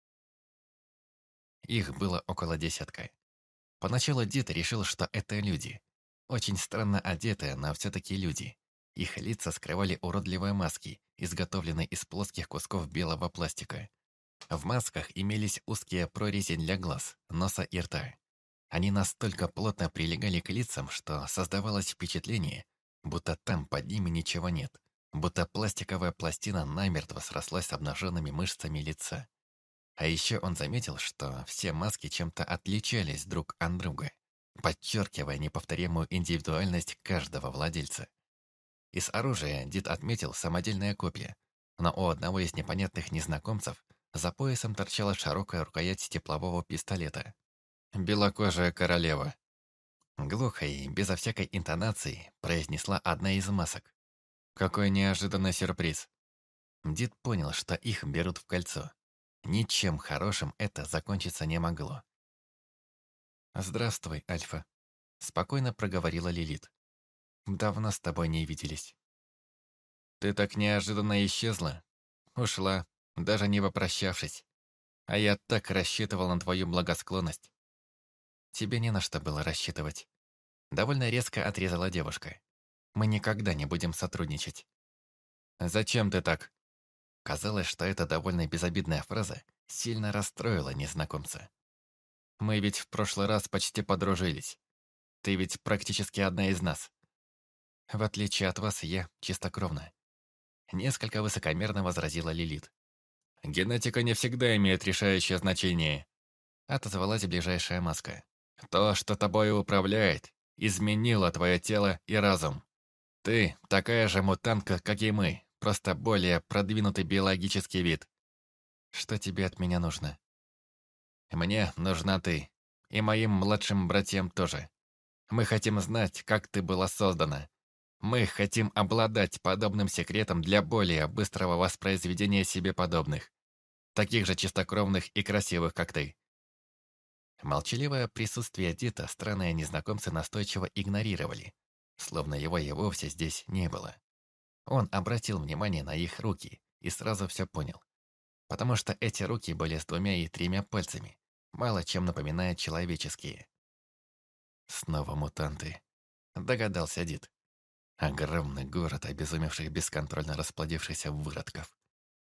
Их было около десятка. Поначалу дед решил, что это люди. Очень странно одетые, но все-таки люди. Их лица скрывали уродливые маски, изготовленные из плоских кусков белого пластика. В масках имелись узкие прорези для глаз, носа и рта. Они настолько плотно прилегали к лицам, что создавалось впечатление, будто там под ними ничего нет, будто пластиковая пластина намертво срослась с обнаженными мышцами лица. А еще он заметил, что все маски чем-то отличались друг от друга, подчеркивая неповторимую индивидуальность каждого владельца. Из оружия Дид отметил самодельное копье, но у одного из непонятных незнакомцев за поясом торчала широкая рукоять теплового пистолета. «Белокожая королева», глухо и безо всякой интонации произнесла одна из масок. Какой неожиданный сюрприз. Дид понял, что их берут в кольцо. Ничем хорошим это закончиться не могло. «Здравствуй, Альфа», — спокойно проговорила Лилит. «Давно с тобой не виделись». «Ты так неожиданно исчезла. Ушла, даже не попрощавшись. А я так рассчитывал на твою благосклонность». «Тебе не на что было рассчитывать». Довольно резко отрезала девушка. «Мы никогда не будем сотрудничать». «Зачем ты так?» Казалось, что эта довольно безобидная фраза сильно расстроила незнакомца. «Мы ведь в прошлый раз почти подружились. Ты ведь практически одна из нас. В отличие от вас, я чистокровна». Несколько высокомерно возразила Лилит. «Генетика не всегда имеет решающее значение», отозвалась ближайшая маска. «То, что тобой управляет, изменило твое тело и разум. Ты такая же мутантка, как и мы, просто более продвинутый биологический вид. Что тебе от меня нужно?» «Мне нужна ты. И моим младшим братьям тоже. Мы хотим знать, как ты была создана. Мы хотим обладать подобным секретом для более быстрого воспроизведения себе подобных. Таких же чистокровных и красивых, как ты». Молчаливое присутствие Дита странные незнакомцы настойчиво игнорировали, словно его и вовсе здесь не было. Он обратил внимание на их руки и сразу все понял. Потому что эти руки были с 2 и 3 пальцами, мало чем напоминая человеческие. «Снова мутанты», — догадался Дит. «Огромный город обезумевших бесконтрольно расплодившихся выродков».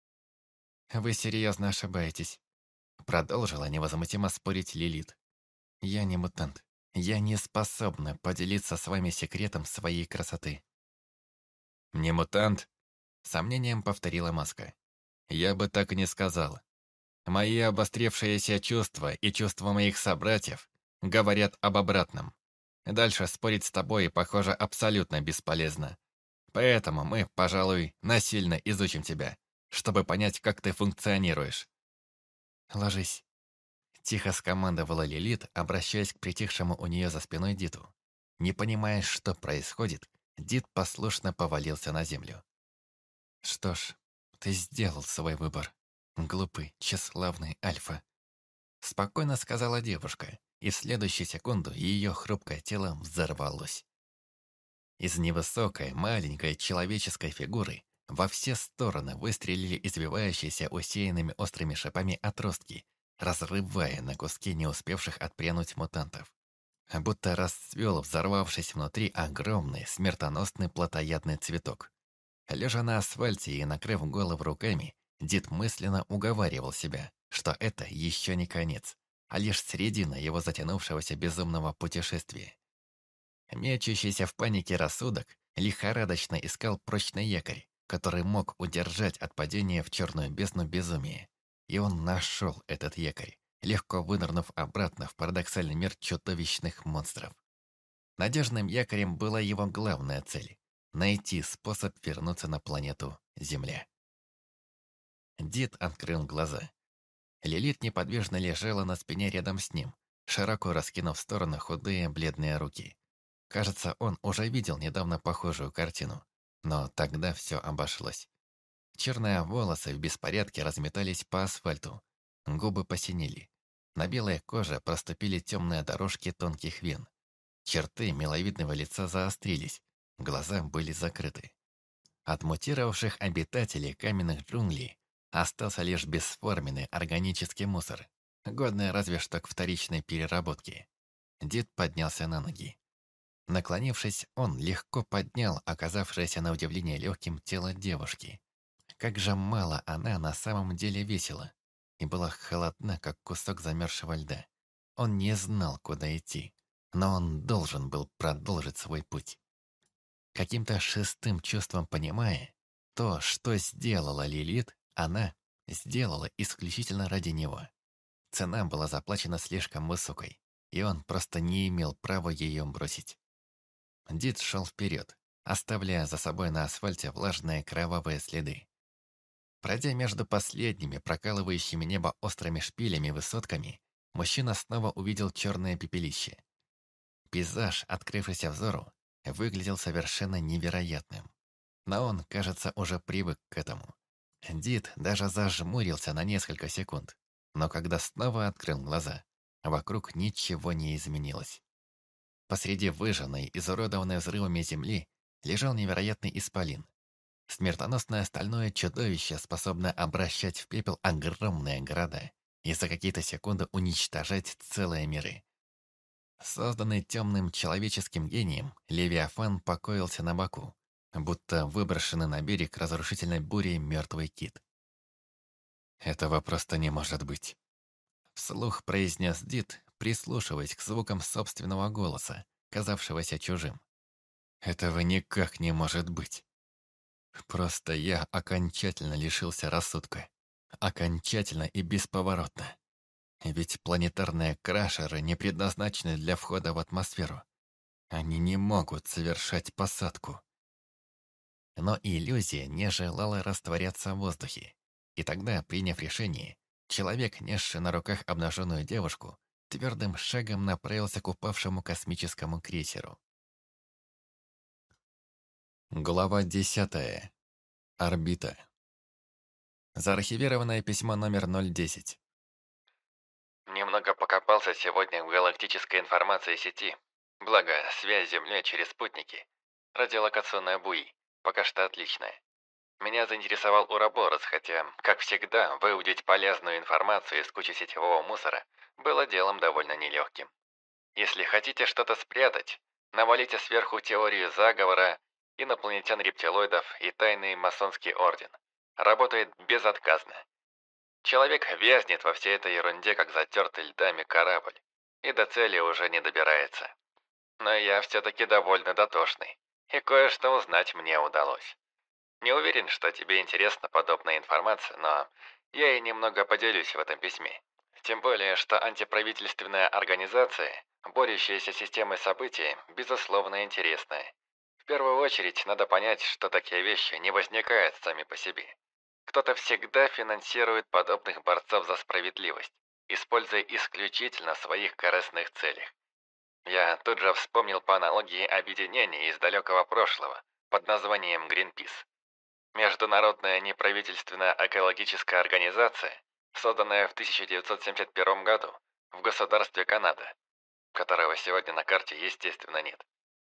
«Вы серьезно ошибаетесь», — продолжила невозмутимо спорить Лилит. «Я не мутант. Я не способна поделиться с вами секретом своей красоты». «Не мутант?» — сомнением повторила маска. «Я бы так и не сказал. Мои обостревшиеся чувства и чувства моих собратьев говорят об обратном. Дальше спорить с тобой, похоже, абсолютно бесполезно. Поэтому мы, пожалуй, насильно изучим тебя, чтобы понять, как ты функционируешь». «Ложись», — тихо скомандовала Лилит, обращаясь к притихшему у нее за спиной Диту. Не понимая, что происходит, Дит послушно повалился на землю. «Что ж, ты сделал свой выбор, глупый, тщеславный Альфа», — спокойно сказала девушка, и в следующую секунду ее хрупкое тело взорвалось. Из невысокой, маленькой человеческой фигуры во все стороны выстрелили извивающиеся усеянными острыми шипами отростки, разрывая на куски не успевших отпрянуть мутантов. Будто расцвел, взорвавшись внутри, огромный, смертоносный плотоядный цветок. Лежа на асфальте и накрыв голову руками, Дид мысленно уговаривал себя, что это еще не конец, а лишь середина его затянувшегося безумного путешествия. Мечущийся в панике рассудок лихорадочно искал прочный якорь, который мог удержать от падения в черную бездну безумия. И он нашел этот якорь, легко вынырнув обратно в парадоксальный мир чудовищных монстров. Надежным якорем была его главная цель — найти способ вернуться на планету Земля. Дид открыл глаза. Лилит неподвижно лежала на спине рядом с ним, широко раскинув в стороны худые бледные руки. Кажется, он уже видел недавно похожую картину, но тогда все обошлось. Черные волосы в беспорядке разметались по асфальту, губы посинели. На белой коже проступили темные дорожки тонких вен. Черты миловидного лица заострились, глаза были закрыты. От мутировавших обитателей каменных джунглей остался лишь бесформенный органический мусор, годный разве что к вторичной переработке. Дид поднялся на ноги. Наклонившись, он легко поднял оказавшееся на удивление легким тело девушки. Как же мало она на самом деле весила, и была холодна, как кусок замерзшего льда. Он не знал, куда идти, но он должен был продолжить свой путь. Каким-то шестым чувством понимая, то, что сделала Лилит, она сделала исключительно ради него. Цена была заплачена слишком высокой, и он просто не имел права ее бросить. Дид шел вперед, оставляя за собой на асфальте влажные кровавые следы. Пройдя между последними, прокалывающими небо острыми шпилями высотками, мужчина снова увидел черное пепелище. Пейзаж, открывшийся взору, выглядел совершенно невероятным. Но он, кажется, уже привык к этому. Дид даже зажмурился на несколько секунд, но когда снова открыл глаза, вокруг ничего не изменилось. Посреди выжженной, изуродованной взрывами земли лежал невероятный исполин. Смертоносное стальное чудовище, способное обращать в пепел огромные города и за какие-то секунды уничтожать целые миры. Созданный темным человеческим гением, Левиафан покоился на боку, будто выброшенный на берег разрушительной бурей мертвый кит. «Этого просто не может быть», — вслух произнес Дид, прислушиваясь к звукам собственного голоса, казавшегося чужим. «Этого никак не может быть. Просто я окончательно лишился рассудка. Окончательно и бесповоротно. Ведь планетарные крашеры не предназначены для входа в атмосферу. Они не могут совершать посадку». Но иллюзия не желала растворяться в воздухе. И тогда, приняв решение, человек, несший на руках обнаженную девушку, твердым шагом направился к упавшему космическому крейсеру. Глава 10. Орбита. Заархивированное письмо номер 010. Немного покопался сегодня в галактической информации сети. Благо, связь с Землей через спутники. Радиолокационная буи. Пока что отличная. Меня заинтересовал Ураборос, хотя, как всегда, выудить полезную информацию из кучи сетевого мусора было делом довольно нелегким. Если хотите что-то спрятать, навалите сверху теорию заговора, инопланетян-рептилоидов и тайный масонский орден. Работает безотказно. Человек вязнет во всей этой ерунде, как затертый льдами корабль, и до цели уже не добирается. Но я все-таки довольно дотошный, и кое-что узнать мне удалось. Не уверен, что тебе интересна подобная информация, но я и немного поделюсь в этом письме. Тем более, что антиправительственная организация, борющаяся с системой событий, безусловно интересная. В первую очередь, надо понять, что такие вещи не возникают сами по себе. Кто-то всегда финансирует подобных борцов за справедливость, используя исключительно в своих корыстных целях. Я тут же вспомнил по аналогии объединение из далекого прошлого под названием Greenpeace. Международная неправительственная экологическая организация, созданная в 1971 году в государстве Канада, которого сегодня на карте, естественно, нет.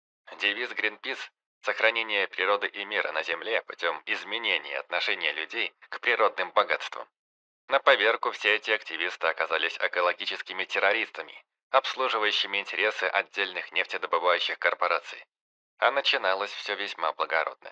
Девиз Greenpeace – сохранение природы и мира на Земле путем изменения отношения людей к природным богатствам. На поверку все эти активисты оказались экологическими террористами, обслуживающими интересы отдельных нефтедобывающих корпораций. А начиналось все весьма благородно.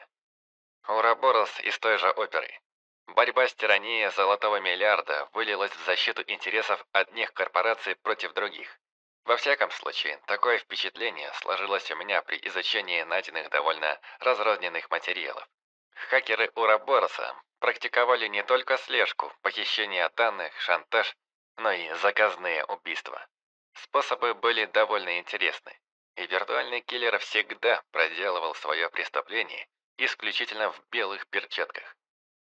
Ураборос из той же оперы. Борьба с тиранией золотого миллиарда вылилась в защиту интересов одних корпораций против других. Во всяком случае, такое впечатление сложилось у меня при изучении найденных довольно разрозненных материалов. Хакеры Урабороса практиковали не только слежку, похищение данных, шантаж, но и заказные убийства. Способы были довольно интересны, и виртуальный киллер всегда проделывал свое преступление исключительно в белых перчатках.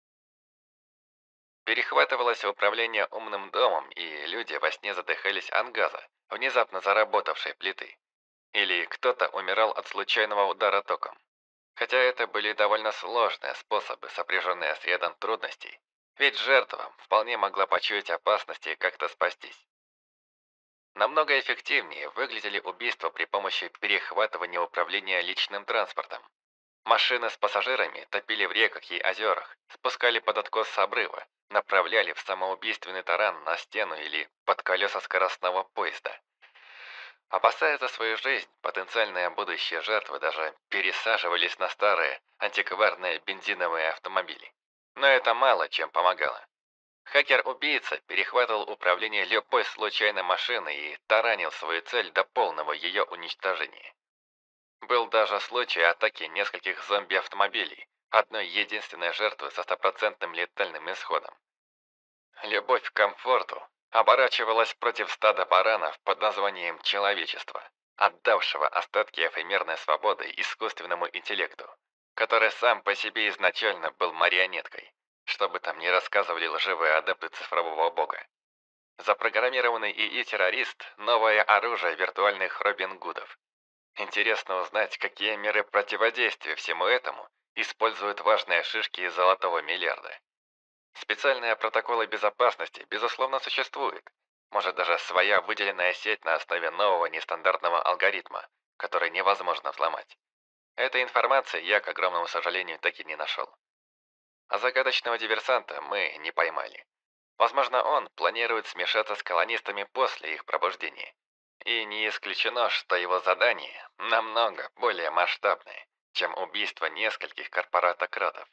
Перехватывалось управление умным домом, и люди во сне задыхались от газа, внезапно заработавшей плиты. Или кто-то умирал от случайного удара током. Хотя это были довольно сложные способы, сопряженные с рядом трудностей, ведь жертва вполне могла почуять опасности и как-то спастись. Намного эффективнее выглядели убийства при помощи перехватывания управления личным транспортом. Машины с пассажирами топили в реках и озерах, спускали под откос с обрыва, направляли в самоубийственный таран на стену или под колеса скоростного поезда. Опасаясь за свою жизнь, потенциальные будущие жертвы даже пересаживались на старые антикварные бензиновые автомобили. Но это мало чем помогало. Хакер-убийца перехватывал управление любой случайной машиной и таранил свою цель до полного ее уничтожения. Был даже случай атаки нескольких зомби-автомобилей, одной единственной жертвы со стопроцентным летальным исходом. Любовь к комфорту оборачивалась против стада баранов под названием «человечество», отдавшего остатки эфемерной свободы искусственному интеллекту, который сам по себе изначально был марионеткой, что бы там ни рассказывали лживые адепты цифрового бога. Запрограммированный ИИ-террорист – новое оружие виртуальных Робин Гудов. Интересно узнать, какие меры противодействия всему этому используют важные шишки из золотого миллиарда. Специальные протоколы безопасности, безусловно, существуют. Может, даже своя выделенная сеть на основе нового нестандартного алгоритма, который невозможно взломать. Этой информации я, к огромному сожалению, так и не нашел. А загадочного диверсанта мы не поймали. Возможно, он планирует смешаться с колонистами после их пробуждения. И не исключено, что его задание намного более масштабное, чем убийство нескольких корпоратократов.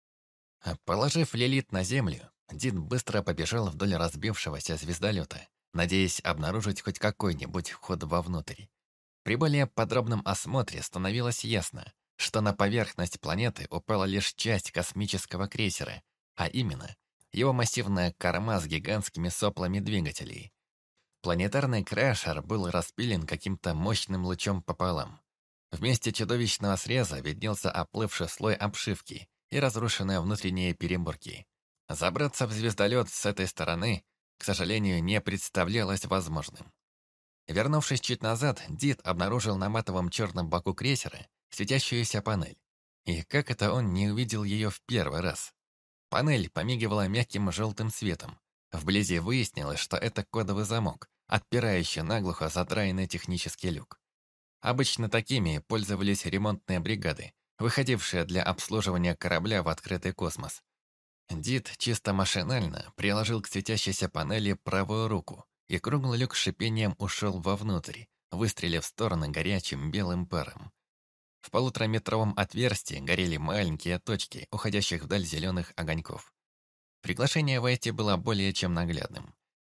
Положив Лилит на землю, Дин быстро побежал вдоль разбившегося звездолета, надеясь обнаружить хоть какой-нибудь вход вовнутрь. При более подробном осмотре становилось ясно, что на поверхность планеты упала лишь часть космического крейсера, а именно его массивная корма с гигантскими соплами двигателей. Планетарный крашер был распилен каким-то мощным лучом пополам. В месте чудовищного среза виднелся оплывший слой обшивки и разрушенные внутренние переборки. Забраться в звездолет с этой стороны, к сожалению, не представлялось возможным. Вернувшись чуть назад, Дид обнаружил на матовом черном боку крейсера светящуюся панель. И как это он не увидел ее в первый раз? Панель помигивала мягким желтым светом. Вблизи выяснилось, что это кодовый замок, отпирающий наглухо задраенный технический люк. Обычно такими пользовались ремонтные бригады, выходившие для обслуживания корабля в открытый космос. Дид чисто машинально приложил к светящейся панели правую руку, и круглый люк с шипением ушел вовнутрь, выстрелив в стороны горячим белым паром. В 1,5-метровом отверстии горели маленькие точки, уходящих вдаль зеленых огоньков. Приглашение войти было более чем наглядным.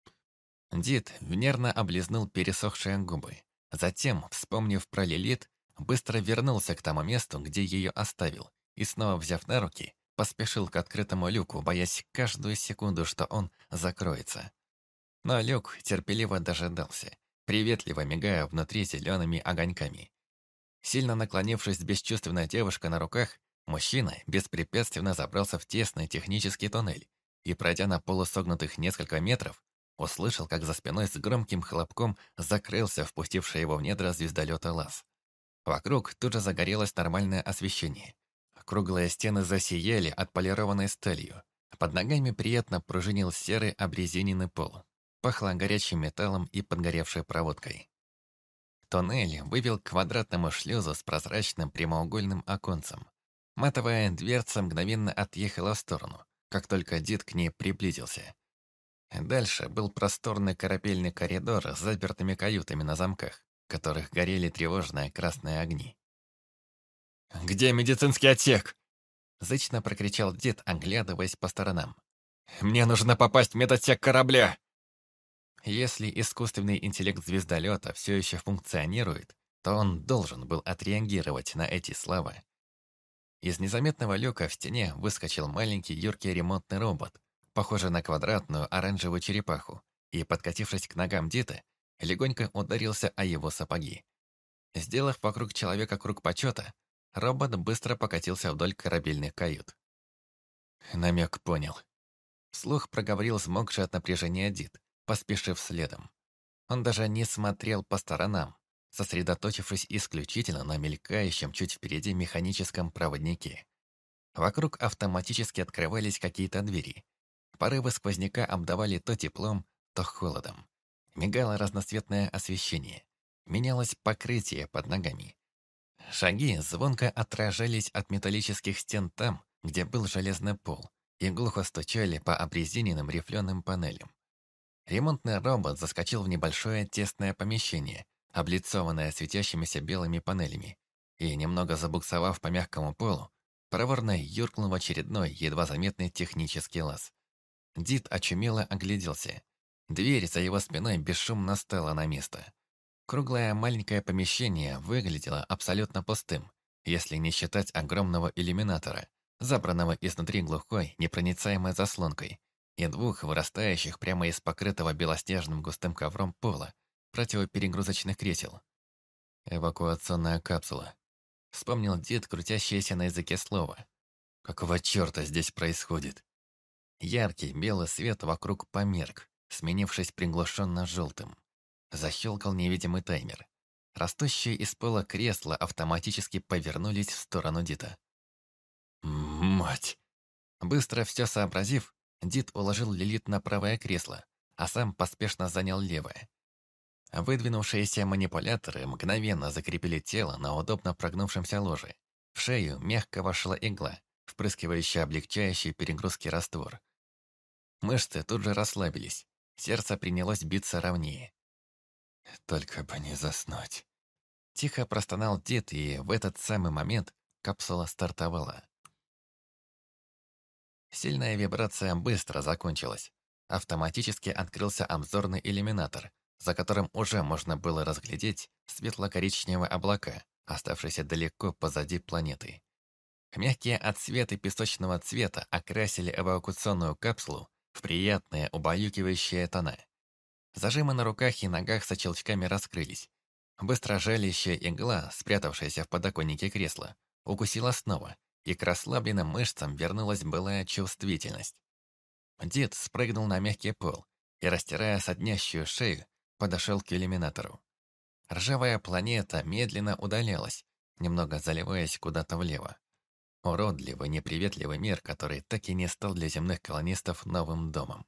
Дид нервно облизнул пересохшие губы. Затем, вспомнив про Лилит, быстро вернулся к тому месту, где ее оставил, и снова, взяв на руки, поспешил к открытому люку, боясь каждую секунду, что он закроется. Но люк терпеливо дожидался, приветливо мигая внутри зелеными огоньками. Сильно наклонившись бесчувственная девушка на руках, мужчина беспрепятственно забрался в тесный технический туннель и, пройдя на полусогнутых несколько метров, услышал, как за спиной с громким хлопком закрылся впустивший его в недра звездолета лаз. Вокруг тут же загорелось нормальное освещение. Круглые стены засияли отполированной сталью. Под ногами приятно пружинил серый обрезиненный пол. Пахло горячим металлом и подгоревшей проводкой. Туннель вывел к квадратному шлюзу с прозрачным прямоугольным оконцем. Матовая дверца мгновенно отъехала в сторону, как только Дид к ней приблизился. Дальше был просторный корабельный коридор с запертыми каютами на замках, в которых горели тревожные красные огни. «Где медицинский отсек?» Зычно прокричал Дид, оглядываясь по сторонам. «Мне нужно попасть в медотсек корабля!» Если искусственный интеллект звездолета все еще функционирует, то он должен был отреагировать на эти слова. Из незаметного люка в стене выскочил маленький юркий ремонтный робот, похожий на квадратную оранжевую черепаху, и, подкатившись к ногам Дита, легонько ударился о его сапоги. Сделав вокруг человека круг почета, робот быстро покатился вдоль корабельных кают. Намек понял. Вслух проговорил взмокший от напряжения Дит, поспешив следом. Он даже не смотрел по сторонам, сосредоточившись исключительно на мелькающем чуть впереди механическом проводнике. Вокруг автоматически открывались какие-то двери. Порывы сквозняка обдавали то теплом, то холодом. Мигало разноцветное освещение. Менялось покрытие под ногами. Шаги звонко отражались от металлических стен там, где был железный пол, и глухо стучали по обрезиненным рифленым панелям. Ремонтный робот заскочил в небольшое тесное помещение, облицованное светящимися белыми панелями, и, немного забуксовав по мягкому полу, проворно юркнул в очередной, едва заметный технический лаз. Дид очумело огляделся. Дверь за его спиной бесшумно стала на место. Круглое маленькое помещение выглядело абсолютно пустым, если не считать огромного иллюминатора, забранного изнутри глухой, непроницаемой заслонкой, и двух вырастающих прямо из покрытого белоснежным густым ковром пола противоперегрузочных кресел. «Эвакуационная капсула», — вспомнил дед, крутящееся на языке слово. «Какого черта здесь происходит?» Яркий белый свет вокруг померк, сменившись приглушенно-желтым. Защелкал невидимый таймер. Растущие из пола кресла автоматически повернулись в сторону Дита. «Мать!» Быстро все сообразив, Дит уложил Лилит на правое кресло, а сам поспешно занял левое. Выдвинувшиеся манипуляторы мгновенно закрепили тело на удобно прогнувшемся ложе. В шею мягко вошла игла, впрыскивающая облегчающий перегрузки раствор. Мышцы тут же расслабились, сердце принялось биться ровнее. «Только бы не заснуть». Тихо простонал Дед, и в этот самый момент капсула стартовала. Сильная вибрация быстро закончилась. Автоматически открылся обзорный иллюминатор, за которым уже можно было разглядеть светло-коричневые облака, оставшиеся далеко позади планеты. Мягкие отсветы песочного цвета окрасили эвакуационную капсулу в приятные убаюкивающие тона. Зажимы на руках и ногах со щелчками раскрылись. Быстро жалящая игла, спрятавшаяся в подоконнике кресла, укусила снова, и к расслабленным мышцам вернулась былая чувствительность. Дед спрыгнул на мягкий пол и, растирая соднящую шею, подошел к иллюминатору. Ржавая планета медленно удалялась, немного заливаясь куда-то влево. Уродливый, неприветливый мир, который так и не стал для земных колонистов новым домом.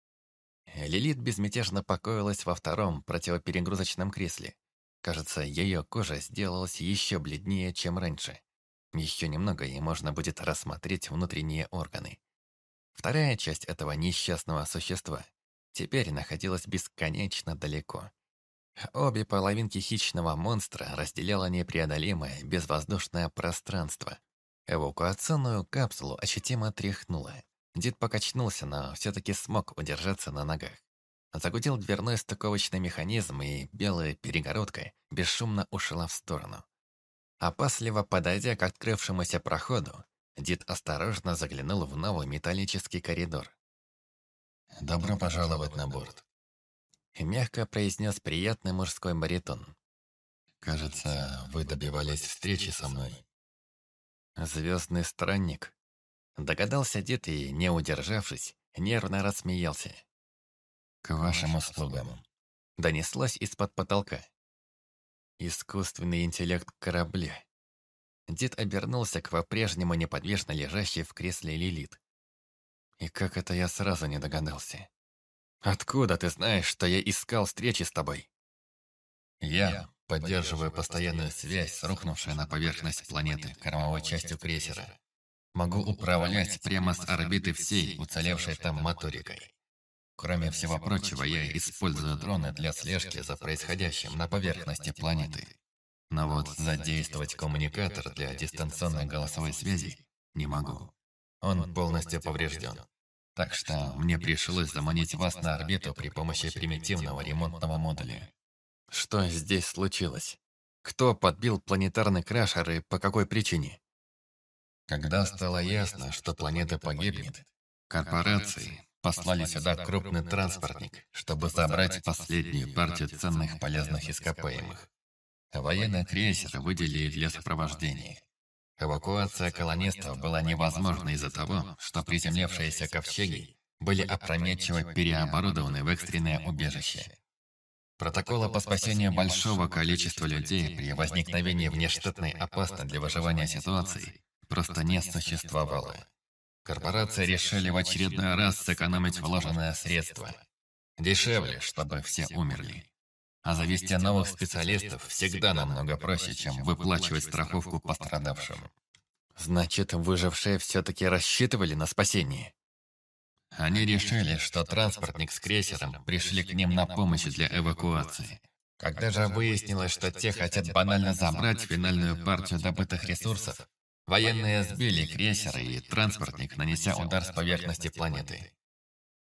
Лилит безмятежно покоилась во втором противоперегрузочном кресле. Кажется, ее кожа сделалась еще бледнее, чем раньше. Еще немного, и можно будет рассмотреть внутренние органы. Вторая часть этого несчастного существа теперь находилась бесконечно далеко. Обе половинки хищного монстра разделяло непреодолимое безвоздушное пространство. Эвакуационную капсулу ощутимо тряхнуло. Дид покачнулся, но все-таки смог удержаться на ногах. Загудел дверной стыковочный механизм, и белая перегородка бесшумно ушла в сторону. Опасливо подойдя к открывшемуся проходу, Дид осторожно заглянул в новый металлический коридор. «Добро пожаловать на борт», — мягко произнес приятный мужской баритон. «Кажется, вы добивались встречи со мной». «Звездный странник», — догадался Дид и, не удержавшись, нервно рассмеялся. «К вашим услугам», — донеслось из-под потолка. Искусственный интеллект корабля. Дид обернулся к по-прежнему неподвижно лежащей в кресле Лилит. И как это я сразу не догадался? Откуда ты знаешь, что я искал встречи с тобой? «Я поддерживаю постоянную связь с рухнувшей на поверхность планеты кормовой частью крейсера. Могу управлять прямо с орбиты всей уцелевшей там моторикой. Кроме всего прочего, я использую дроны для слежки за происходящим на поверхности планеты. Но вот задействовать коммуникатор для дистанционной голосовой связи не могу. Он полностью поврежден. Так что мне пришлось заманить вас на орбиту при помощи примитивного ремонтного модуля». Что здесь случилось? Кто подбил планетарный крашер и по какой причине? Когда стало ясно, что планета погибнет, корпорации послали сюда крупный транспортник, чтобы забрать последнюю партию ценных полезных ископаемых. Военный крейсер выделили для сопровождения. Эвакуация колонистов была невозможна из-за того, что приземлившиеся ковчеги были опрометчиво переоборудованы в экстренное убежище. Протокола по спасению большого количества людей при возникновении внештатной опасной для выживания ситуации просто не существовало. Корпорации решили в очередной раз сэкономить вложенное средство. Дешевле, чтобы все умерли. А завести новых специалистов всегда намного проще, чем выплачивать страховку пострадавшим. Значит, выжившие все-таки рассчитывали на спасение? Они решили, что транспортник с крейсером пришли к ним на помощь для эвакуации. Когда же выяснилось, что те хотят банально забрать финальную партию добытых ресурсов, военные сбили крейсер и транспортник, нанеся удар с поверхности планеты.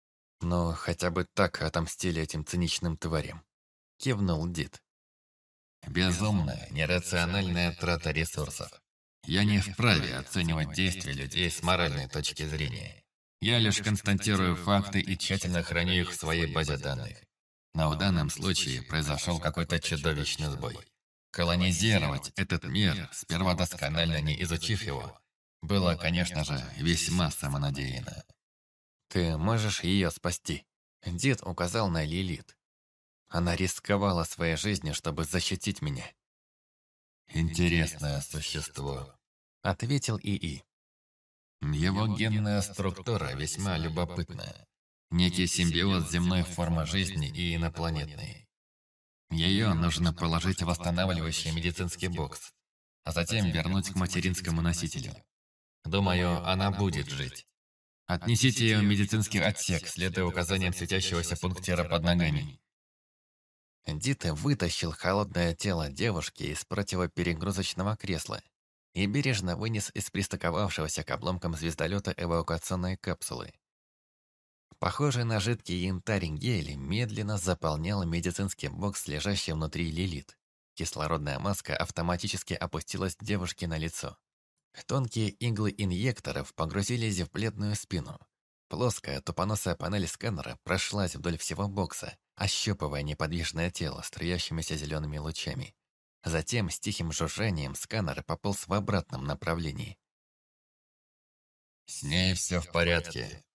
Но хотя бы так отомстили этим циничным тварям. Кивнул Дид. Безумная, нерациональная трата ресурсов. Я не вправе оценивать действия людей с моральной точки зрения. Я лишь констатирую факты и тщательно храню их в своей базе данных. Но в данном случае произошел какой-то чудовищный сбой. Колонизировать этот мир, сперва досконально не изучив его, было, конечно же, весьма самонадеянно. «Ты можешь ее спасти?» Дид указал на Лилит. «Она рисковала своей жизнью, чтобы защитить меня», «Интересное существо», — ответил ИИ. «Его генная структура весьма любопытная. Некий симбиоз земной формы жизни и инопланетной. Ее нужно положить в восстанавливающий медицинский бокс, а затем вернуть к материнскому носителю. Думаю, она будет жить. Отнесите ее в медицинский отсек, следуя указаниям светящегося пунктира под ногами». Дид вытащил холодное тело девушки из противоперегрузочного кресла и бережно вынес из пристыковавшегося к обломкам звездолета эвакуационной капсулы. Похожий на жидкий янтарь гель медленно заполнял медицинский бокс, лежащий внутри Лилит. Кислородная маска автоматически опустилась девушке на лицо. Тонкие иглы инъекторов погрузились в бледную спину. Плоская тупоносая панель сканера прошлась вдоль всего бокса, ощупывая неподвижное тело струящимися зелеными лучами. Затем с тихим жужжанием сканер пополз в обратном направлении. «С ней все в порядке»,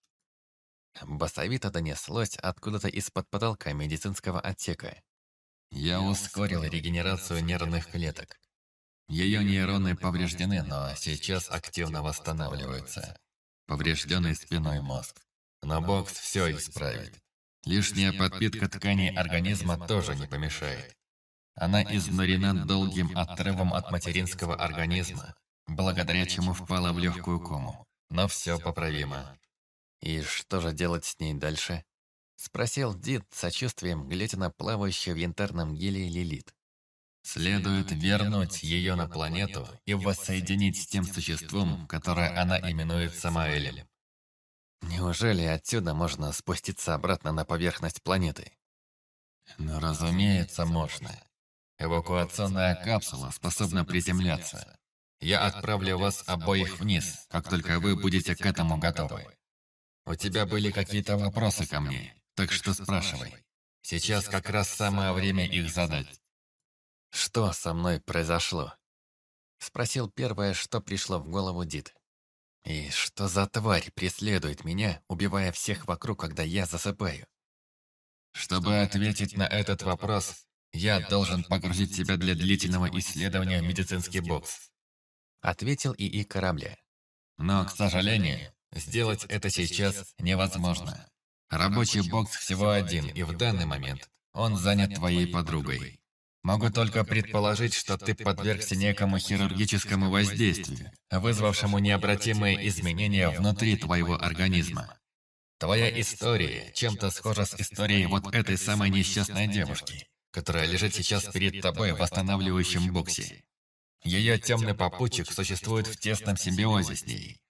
басовито донеслось откуда-то из-под потолка медицинского отсека. «Я ускорил регенерацию нервных клеток. Ее нейроны повреждены, но сейчас активно восстанавливаются. Поврежденный спиной мозг. Но бокс все исправит. Лишняя подпитка тканей организма тоже не помешает. Она изнурена долгим отрывом от материнского организма, благодаря чему впала в легкую кому. Но все поправимо». «И что же делать с ней дальше?» — спросил Дид с сочувствием, глядя на плавающую в янтарном геле Лилит. «Следует вернуть ее на планету и воссоединить с тем существом, которое она именует Самаэлем». «Неужели отсюда можно спуститься обратно на поверхность планеты?» «Ну, разумеется, можно. Эвакуационная капсула способна приземляться. Я отправлю вас обоих вниз, как только вы будете к этому готовы. У тебя были какие-то вопросы ко мне, так что спрашивай. Сейчас как раз самое время их задать». «Что со мной произошло?» — спросил первое, что пришло в голову Дид. «И что за тварь преследует меня, убивая всех вокруг, когда я засыпаю?» Чтобы ответить на этот вопрос, я должен погрузить тебя для длительного исследования в медицинский бокс. Ответил ИИ корабля. Но, к сожалению, сделать это сейчас невозможно. Рабочий бокс всего один, и в данный момент он занят твоей подругой. Могу только предположить, что ты подвергся некому хирургическому воздействию, вызвавшему необратимые изменения внутри твоего организма. Твоя история чем-то схожа с историей вот этой самой несчастной девушки, которая лежит сейчас перед тобой в восстанавливающем боксе. Ее темный попутчик существует в тесном симбиозе с ней.